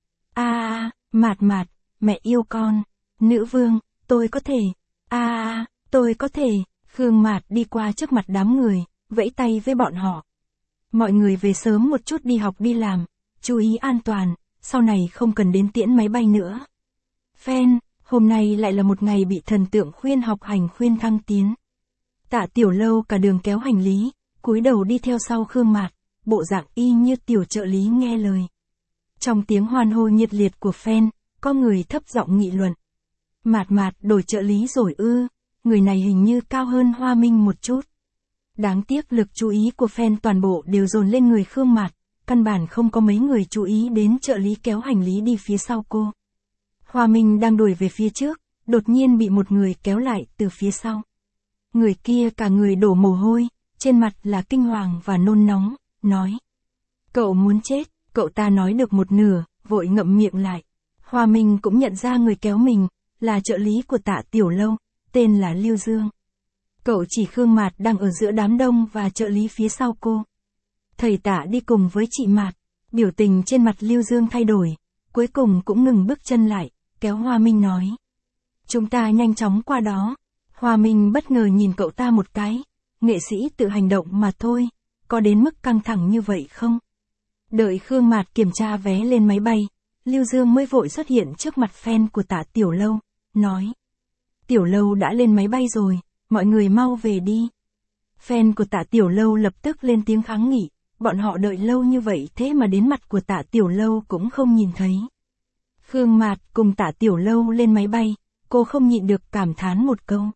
Mạt, mẹ yêu con. Nữ vương, tôi có thể. Tôi có thể. Khương Mạt đi qua trước mặt đám người, vẫy tay với bọn họ. Mọi người về sớm một chút đi học đi làm, chú ý an toàn, sau này không cần đến tiễn máy bay nữa. Fan, hôm nay lại là một ngày bị thần tượng khuyên học hành khuyên thăng tiến. Tạ Tiểu Lâu cả đường kéo hành lý, cúi đầu đi theo sau Khương Mạt, bộ dạng y như tiểu trợ lý nghe lời. Trong tiếng hoan hô nhiệt liệt của fan, có người thấp giọng nghị luận. Mạt đổi trợ lý rồi ư, người này hình như cao hơn Hoa Minh một chút. Đáng tiếc lực chú ý của fan toàn bộ đều dồn lên người Khương Mạt, căn bản không có mấy người chú ý đến trợ lý kéo hành lý đi phía sau cô. Hoa Minh đang đuổi về phía trước, đột nhiên bị một người kéo lại từ phía sau. Người kia cả người đổ mồ hôi, trên mặt là kinh hoàng và nôn nóng, nói. Cậu muốn chết, Cậu ta nói được một nửa, vội ngậm miệng lại. Hoa Minh cũng nhận ra người kéo mình, là trợ lý của Tạ Tiểu Lâu, tên là Lưu Dương. Cậu chỉ Khương Mạt đang ở giữa đám đông và trợ lý phía sau cô. Thầy Tạ đi cùng với chị Mạt, biểu tình trên mặt Lưu Dương thay đổi, cuối cùng cũng ngừng bước chân lại, kéo Hoa Minh nói. Chúng ta nhanh chóng qua đó. Hoa Minh bất ngờ nhìn cậu ta một cái, nghệ sĩ tự hành động mà thôi, có đến mức căng thẳng như vậy không? Đợi Khương Mạt kiểm tra vé lên máy bay, Lưu Dương mới vội xuất hiện trước mặt fan của Tạ Tiểu Lâu, nói. Tiểu Lâu đã lên máy bay rồi, mọi người mau về đi. Fan của Tạ Tiểu Lâu lập tức lên tiếng kháng nghị, bọn họ đợi lâu như vậy thế mà đến mặt của Tạ Tiểu Lâu cũng không nhìn thấy. Khương Mạt cùng Tạ Tiểu Lâu lên máy bay, cô không nhịn được cảm thán một câu.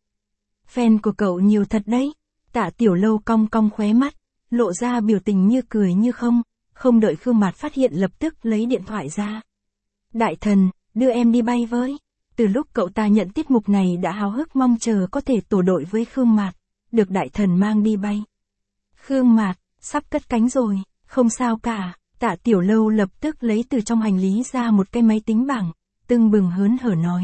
Fan của cậu nhiều thật đấy. Tạ Tiểu Lâu cong cong khóe mắt, lộ ra biểu tình như cười như không đợi Khương Mạt phát hiện lập tức lấy điện thoại ra. Đại thần, đưa em đi bay với. Từ lúc cậu ta nhận tiết mục này đã háo hức mong chờ có thể tổ đội với Khương Mạt, được đại thần mang đi bay. Khương Mạt, sắp cất cánh rồi, không sao cả. Tạ Tiểu Lâu lập tức lấy từ trong hành lý ra một cái máy tính bảng, tưng bừng hớn hở nói.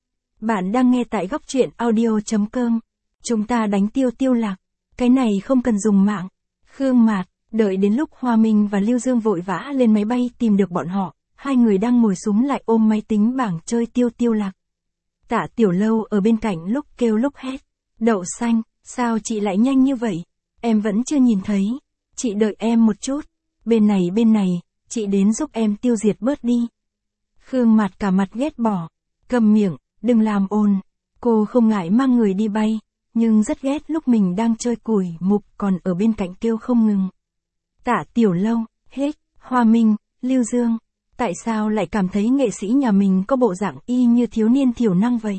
Bạn đang nghe tại góc truyện audio.com. Chúng ta đánh tiêu lạc. Cái này không cần dùng mạng. Khương Mạt, đợi đến lúc Hoa Minh và Lưu Dương vội vã lên máy bay tìm được bọn họ, hai người đang ngồi súng lại ôm máy tính bảng chơi tiêu lạc. Tạ Tiểu Lâu ở bên cạnh lúc kêu lúc hét. Đậu xanh, sao chị lại nhanh như vậy? Em vẫn chưa nhìn thấy. Chị đợi em một chút. Bên này, chị đến giúp em tiêu diệt bớt đi. Khương Mạt cả mặt ghét bỏ. Cầm miệng, đừng làm ồn. Cô không ngại mang người đi bay, nhưng rất ghét lúc mình đang chơi cùi mục còn ở bên cạnh kêu không ngừng. Tạ Tiểu Lâu, hết, Hoa Minh, Lưu Dương, tại sao lại cảm thấy nghệ sĩ nhà mình có bộ dạng y như thiếu niên thiểu năng vậy?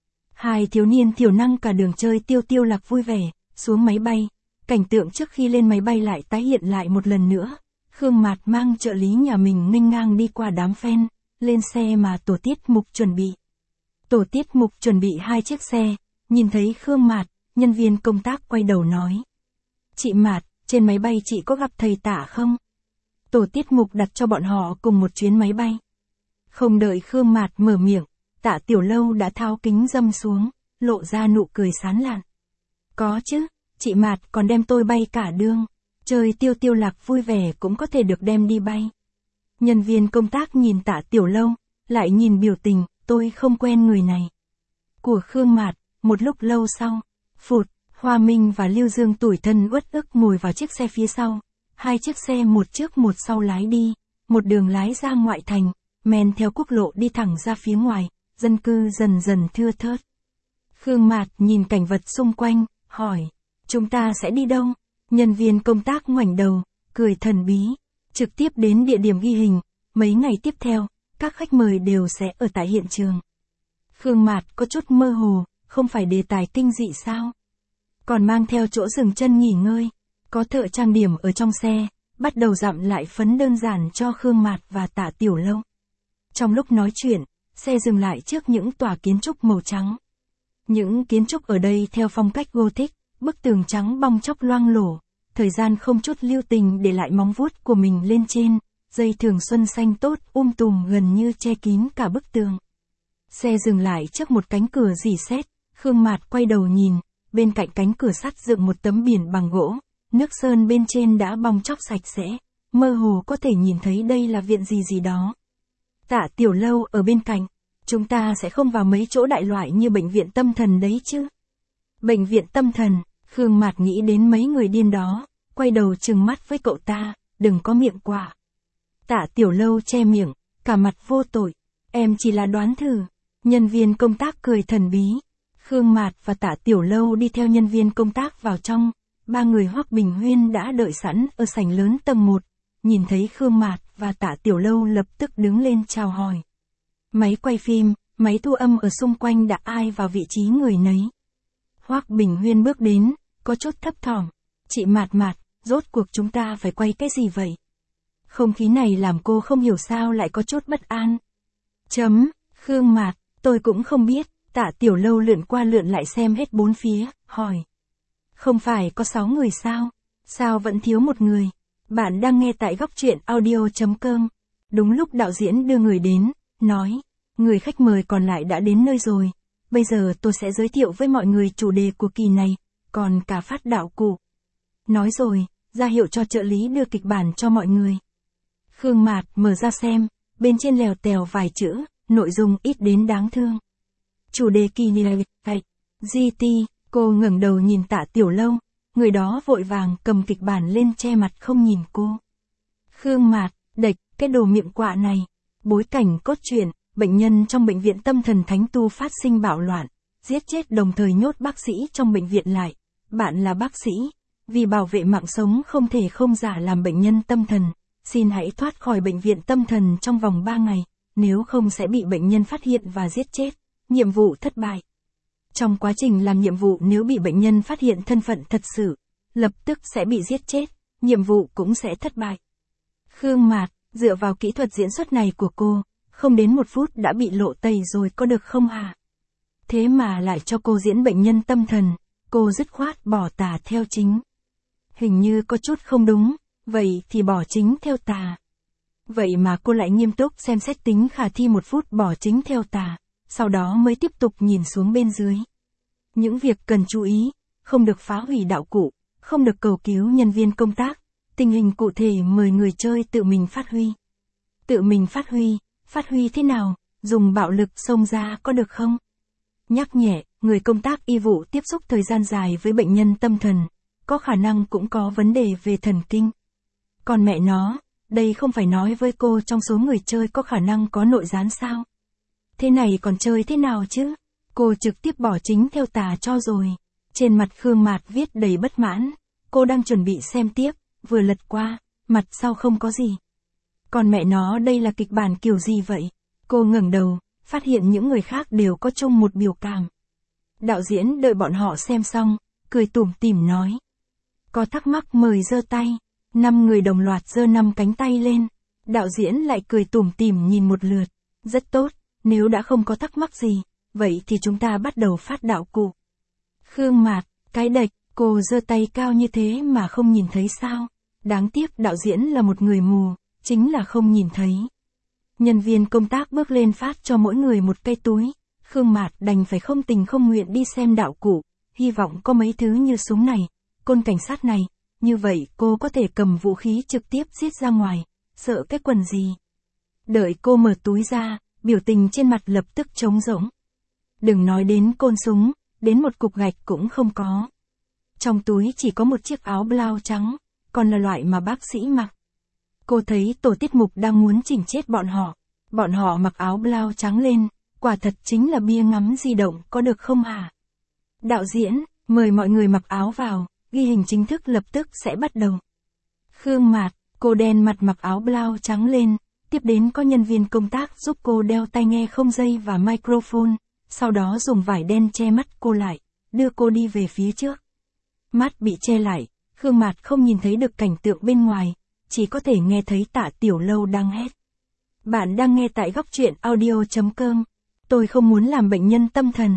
Hai thiếu niên thiểu năng cả đường chơi tiêu lạc vui vẻ, xuống máy bay, cảnh tượng trước khi lên máy bay lại tái hiện lại một lần nữa. Khương Mạt mang trợ lý nhà mình nghênh ngang đi qua đám fan, lên xe mà tổ tiết mục chuẩn bị. Tổ tiết mục chuẩn bị 2 chiếc xe, nhìn thấy Khương Mạt, nhân viên công tác quay đầu nói. Chị Mạt, trên máy bay chị có gặp thầy Tạ không? Tổ tiết mục đặt cho bọn họ cùng một chuyến máy bay. Không đợi Khương Mạt mở miệng, Tạ Tiểu Lâu đã tháo kính râm xuống, lộ ra nụ cười sán lạn. Có chứ, chị Mạt còn đem tôi bay cả đường, chơi tiêu lạc vui vẻ cũng có thể được đem đi bay. Nhân viên công tác nhìn Tạ Tiểu Lâu, lại nhìn biểu tình, tôi không quen người này. Của Khương Mạt, một lúc lâu sau, phụt, Hoa Minh và Lưu Dương tủi thân uất ức ngồi vào chiếc xe phía sau. 2 chiếc xe một trước một sau lái đi, một đường lái ra ngoại thành, men theo quốc lộ đi thẳng ra phía ngoài, dân cư dần dần thưa thớt. Khương Mạt nhìn cảnh vật xung quanh, hỏi, chúng ta sẽ đi đâu? Nhân viên công tác ngoảnh đầu, cười thần bí, trực tiếp đến địa điểm ghi hình, mấy ngày tiếp theo, các khách mời đều sẽ ở tại hiện trường. Khương Mạt có chút mơ hồ, không phải đề tài kinh dị sao? Còn mang theo chỗ dừng chân nghỉ ngơi, có thợ trang điểm ở trong xe, bắt đầu dặm lại phấn đơn giản cho Khương Mạt và Tạ Tiểu Lâu. Trong lúc nói chuyện, xe dừng lại trước những tòa kiến trúc màu trắng. Những kiến trúc ở đây theo phong cách Gothic, bức tường trắng bong chóc loang lổ, thời gian không chút lưu tình để lại móng vuốt của mình lên trên, dây thường xuân xanh tốt tùm gần như che kín cả bức tường. Xe dừng lại trước một cánh cửa rỉ sét, Khương Mạt quay đầu nhìn, bên cạnh cánh cửa sắt dựng một tấm biển bằng gỗ, nước sơn bên trên đã bong chóc sạch sẽ, mơ hồ có thể nhìn thấy đây là viện gì đó. Tạ Tiểu Lâu ở bên cạnh, chúng ta sẽ không vào mấy chỗ đại loại như bệnh viện tâm thần đấy chứ. Bệnh viện tâm thần, Khương Mạt nghĩ đến mấy người điên đó, quay đầu trừng mắt với cậu ta, đừng có miệng quạ. Tạ Tiểu Lâu che miệng, cả mặt vô tội, em chỉ là đoán thử. Nhân viên công tác cười thần bí. Khương Mạt và Tạ Tiểu Lâu đi theo nhân viên công tác vào trong, 3 người Hoắc Bình Huyên đã đợi sẵn ở sảnh lớn tầng 1, nhìn thấy Khương Mạt và Tạ Tiểu Lâu lập tức đứng lên chào hỏi. Máy quay phim, máy thu âm ở xung quanh đã ai vào vị trí người nấy. Hoắc Bình Huyên bước đến, có chút thấp thỏm, chị Mạt, rốt cuộc chúng ta phải quay cái gì vậy? Không khí này làm cô không hiểu sao lại có chút bất an. Khương Mạt, tôi cũng không biết. Tạ Tiểu Lâu lượn qua lượn lại xem hết 4 phía, hỏi. Không phải có 6 người sao? Sao vẫn thiếu một người? Bạn đang nghe tại góc truyện audio.com. Đúng lúc đạo diễn đưa người đến, nói, người khách mời còn lại đã đến nơi rồi. Bây giờ tôi sẽ giới thiệu với mọi người chủ đề của kỳ này, còn cả phát đạo cụ. Nói rồi, ra hiệu cho trợ lý đưa kịch bản cho mọi người. Khương Mạt mở ra xem, bên trên lèo tèo vài chữ, nội dung ít đến đáng thương. Chủ đề kỳ này, GT, cô ngẩng đầu nhìn Tạ Tiểu Lâu, người đó vội vàng cầm kịch bản lên che mặt không nhìn cô. Khương Mạt, đệch, cái đồ miệng quạ này. Bối cảnh cốt truyện, bệnh nhân trong bệnh viện tâm thần Thánh Tu phát sinh bạo loạn, giết chết đồng thời nhốt bác sĩ trong bệnh viện lại. Bạn là bác sĩ, vì bảo vệ mạng sống không thể không giả làm bệnh nhân tâm thần. Xin hãy thoát khỏi bệnh viện tâm thần trong vòng 3 ngày, nếu không sẽ bị bệnh nhân phát hiện và giết chết. Nhiệm vụ thất bại. Trong quá trình làm nhiệm vụ nếu bị bệnh nhân phát hiện thân phận thật sự, lập tức sẽ bị giết chết, nhiệm vụ cũng sẽ thất bại. Khương Mạt, dựa vào kỹ thuật diễn xuất này của cô, không đến 1 phút đã bị lộ tẩy rồi có được không hả? Thế mà lại cho cô diễn bệnh nhân tâm thần, cô dứt khoát bỏ tà theo chính. Hình như có chút không đúng, vậy thì bỏ chính theo tà. Vậy mà cô lại nghiêm túc xem xét tính khả thi 1 phút bỏ chính theo tà, sau đó mới tiếp tục nhìn xuống bên dưới. Những việc cần chú ý, không được phá hủy đạo cụ, không được cầu cứu nhân viên công tác, tình hình cụ thể mời người chơi tự mình phát huy. Tự mình phát huy thế nào, dùng bạo lực xông ra có được không? Nhắc nhẹ, người công tác y vụ tiếp xúc thời gian dài với bệnh nhân tâm thần, có khả năng cũng có vấn đề về thần kinh. Còn mẹ nó, đây không phải nói với cô trong số người chơi có khả năng có nội gián sao? Thế này còn chơi thế nào chứ? Cô trực tiếp bỏ chính theo tà cho rồi. Trên mặt Khương Mạt viết đầy bất mãn. Cô đang chuẩn bị xem tiếp, vừa lật qua, mặt sau không có gì. Còn mẹ nó đây là kịch bản kiểu gì vậy? Cô ngẩng đầu, phát hiện những người khác đều có chung một biểu cảm. Đạo diễn đợi bọn họ xem xong, cười tủm tỉm nói. Có thắc mắc mời giơ tay. 5 người đồng loạt giơ 5 cánh tay lên. Đạo diễn lại cười tủm tỉm nhìn một lượt. Rất tốt, nếu đã không có thắc mắc gì, vậy thì chúng ta bắt đầu phát đạo cụ. Khương Mạt, cái đệch, cô giơ tay cao như thế mà không nhìn thấy sao? Đáng tiếc đạo diễn là một người mù, chính là không nhìn thấy. Nhân viên công tác bước lên phát cho mỗi người một cây túi. Khương Mạt đành phải không tình không nguyện đi xem đạo cụ, hy vọng có mấy thứ như súng này, côn cảnh sát này, như vậy cô có thể cầm vũ khí trực tiếp giết ra ngoài, sợ cái quần gì. Đợi cô mở túi ra, biểu tình trên mặt lập tức trống rỗng. Đừng nói đến côn súng, đến một cục gạch cũng không có. Trong túi chỉ có một chiếc áo blau trắng, còn là loại mà bác sĩ mặc. Cô thấy tổ tiết mục đang muốn chỉnh chết bọn họ. Bọn họ mặc áo blau trắng lên, quả thật chính là bia ngắm di động có được không hả? Đạo diễn, mời mọi người mặc áo vào, ghi hình chính thức lập tức sẽ bắt đầu. Khương Mạt, cô đen mặt mặc áo blau trắng lên, tiếp đến có nhân viên công tác giúp cô đeo tai nghe không dây và microphone, sau đó dùng vải đen che mắt cô lại, đưa cô đi về phía trước. Mắt bị che lại, Khương Mạt không nhìn thấy được cảnh tượng bên ngoài, chỉ có thể nghe thấy Tạ Tiểu Lâu đang hét. Bạn đang nghe tại góc truyện audio.com. Tôi không muốn làm bệnh nhân tâm thần.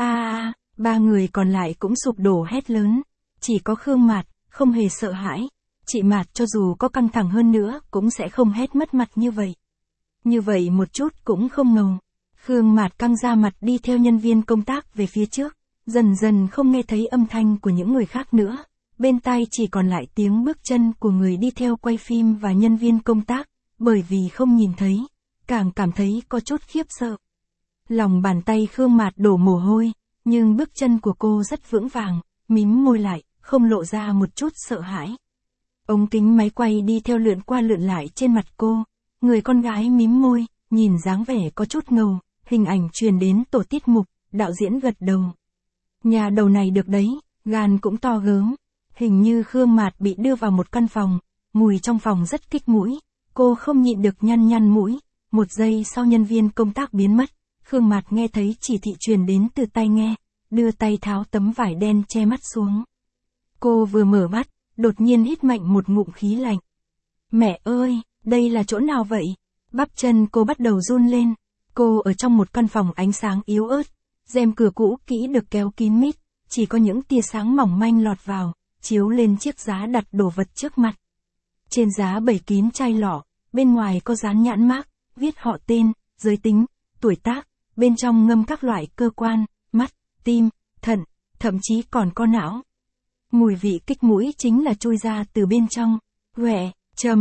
Ba người còn lại cũng sụp đổ hét lớn. Chỉ có Khương Mạt, không hề sợ hãi. Chị Mạt cho dù có căng thẳng hơn nữa cũng sẽ không hét mất mặt như vậy. Như vậy một chút cũng không ngầu. Khương Mạt căng ra mặt đi theo nhân viên công tác về phía trước. Dần dần không nghe thấy âm thanh của những người khác nữa. Bên tai chỉ còn lại tiếng bước chân của người đi theo quay phim và nhân viên công tác. Bởi vì không nhìn thấy, càng cảm thấy có chút khiếp sợ. Lòng bàn tay Khương Mạt đổ mồ hôi, nhưng bước chân của cô rất vững vàng, mím môi lại, không lộ ra một chút sợ hãi. Ống kính máy quay đi theo lượn qua lượn lại trên mặt cô, người con gái mím môi, nhìn dáng vẻ có chút ngầu, hình ảnh truyền đến tổ tiết mục, đạo diễn gật đầu. Nhà đầu này được đấy, gan cũng to gớm. Hình như Khương Mạt bị đưa vào một căn phòng, mùi trong phòng rất kích mũi. Cô không nhịn được nhăn mũi, 1 giây sau nhân viên công tác biến mất, Khương Mạt nghe thấy chỉ thị truyền đến từ tai nghe, đưa tay tháo tấm vải đen che mắt xuống. Cô vừa mở mắt, đột nhiên hít mạnh một ngụm khí lạnh. Mẹ ơi, đây là chỗ nào vậy? Bắp chân cô bắt đầu run lên. Cô ở trong một căn phòng ánh sáng yếu ớt, rèm cửa cũ kỹ được kéo kín mít, chỉ có những tia sáng mỏng manh lọt vào, chiếu lên chiếc giá đặt đồ vật trước mặt. Trên giá bày kín chai lọ, bên ngoài có dán nhãn mác, viết họ tên, giới tính, tuổi tác, bên trong ngâm các loại cơ quan, mắt, tim, thận, thậm chí còn có não. Mùi vị kích mũi chính là trôi ra từ bên trong. Quẹ,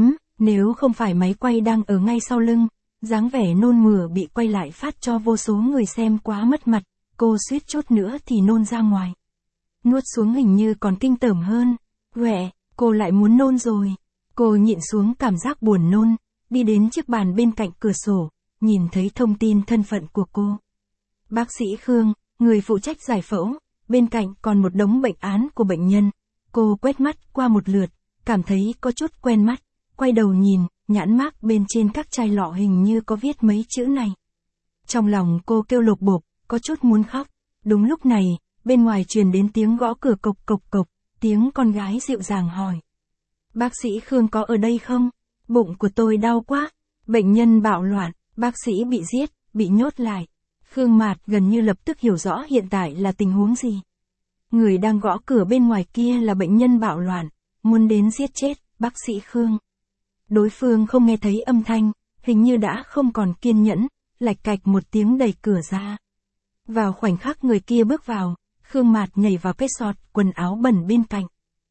nếu không phải máy quay đang ở ngay sau lưng, dáng vẻ nôn mửa bị quay lại phát cho vô số người xem quá mất mặt, cô suýt chút nữa thì nôn ra ngoài. Nuốt xuống hình như còn kinh tởm hơn. Quẹ, cô lại muốn nôn rồi. Cô nhịn xuống cảm giác buồn nôn, đi đến chiếc bàn bên cạnh cửa sổ, nhìn thấy thông tin thân phận của cô. Bác sĩ Khương, người phụ trách giải phẫu, bên cạnh còn một đống bệnh án của bệnh nhân. Cô quét mắt qua một lượt, cảm thấy có chút quen mắt, quay đầu nhìn, nhãn mác bên trên các chai lọ hình như có viết mấy chữ này. Trong lòng cô kêu lột bộp, có chút muốn khóc. Đúng lúc này, bên ngoài truyền đến tiếng gõ cửa cộc cộc cộc, tiếng con gái dịu dàng hỏi. Bác sĩ Khương có ở đây không? Bụng của tôi đau quá. Bệnh nhân bạo loạn, bác sĩ bị giết, bị nhốt lại. Khương Mạt gần như lập tức hiểu rõ hiện tại là tình huống gì. Người đang gõ cửa bên ngoài kia là bệnh nhân bạo loạn, muốn đến giết chết bác sĩ Khương. Đối phương không nghe thấy âm thanh, hình như đã không còn kiên nhẫn, lạch cạch một tiếng đẩy cửa ra. Vào khoảnh khắc người kia bước vào, Khương Mạt nhảy vào cái sọt quần áo bẩn bên cạnh.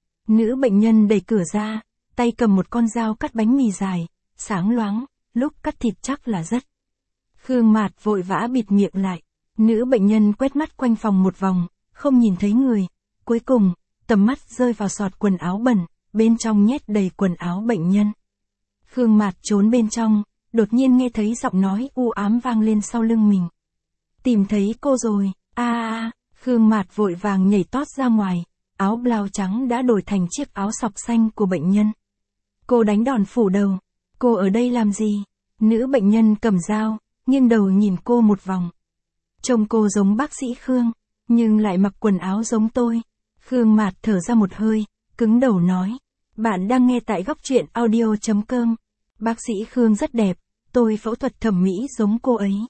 Nữ bệnh nhân đẩy cửa ra, tay cầm một con dao cắt bánh mì dài, sáng loáng, lúc cắt thịt chắc là rất. Khương Mạt vội vã bịt miệng lại. Nữ bệnh nhân quét mắt quanh phòng một vòng, không nhìn thấy người. Cuối cùng, tầm mắt rơi vào sọt quần áo bẩn, bên trong nhét đầy quần áo bệnh nhân. Khương Mạt trốn bên trong, đột nhiên nghe thấy giọng nói u ám vang lên sau lưng mình. Tìm thấy cô rồi, Khương Mạt vội vàng nhảy tót ra ngoài, áo blau trắng đã đổi thành chiếc áo sọc xanh của bệnh nhân. Cô đánh đòn phủ đầu, cô ở đây làm gì? Nữ bệnh nhân cầm dao, nghiêng đầu nhìn cô một vòng. Trông cô giống bác sĩ Khương, nhưng lại mặc quần áo giống tôi. Khương Mạt thở ra một hơi, cứng đầu nói. Bạn đang nghe tại góc truyện audio.com. Bác sĩ Khương rất đẹp, tôi phẫu thuật thẩm mỹ giống cô ấy.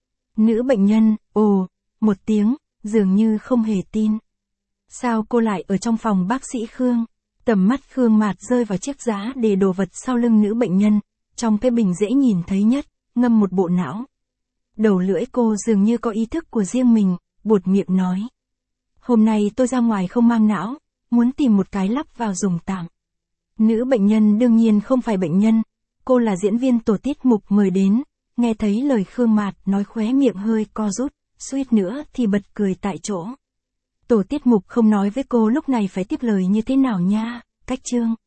Nữ bệnh nhân, ồ, một tiếng, dường như không hề tin. Sao cô lại ở trong phòng bác sĩ Khương? Tầm mắt Khương Mạt rơi vào chiếc giá để đồ vật sau lưng nữ bệnh nhân, trong cái bình dễ nhìn thấy nhất, ngâm một bộ não. Đầu lưỡi cô dường như có ý thức của riêng mình, buột miệng nói. Hôm nay tôi ra ngoài không mang não, muốn tìm một cái lắp vào dùng tạm. Nữ bệnh nhân đương nhiên không phải bệnh nhân, cô là diễn viên tổ tiết mục mời đến, nghe thấy lời Khương Mạt nói khóe miệng hơi co rút, suýt nữa thì bật cười tại chỗ. Tổ tiết mục không nói với cô lúc này phải tiếp lời như thế nào nha, cách chương.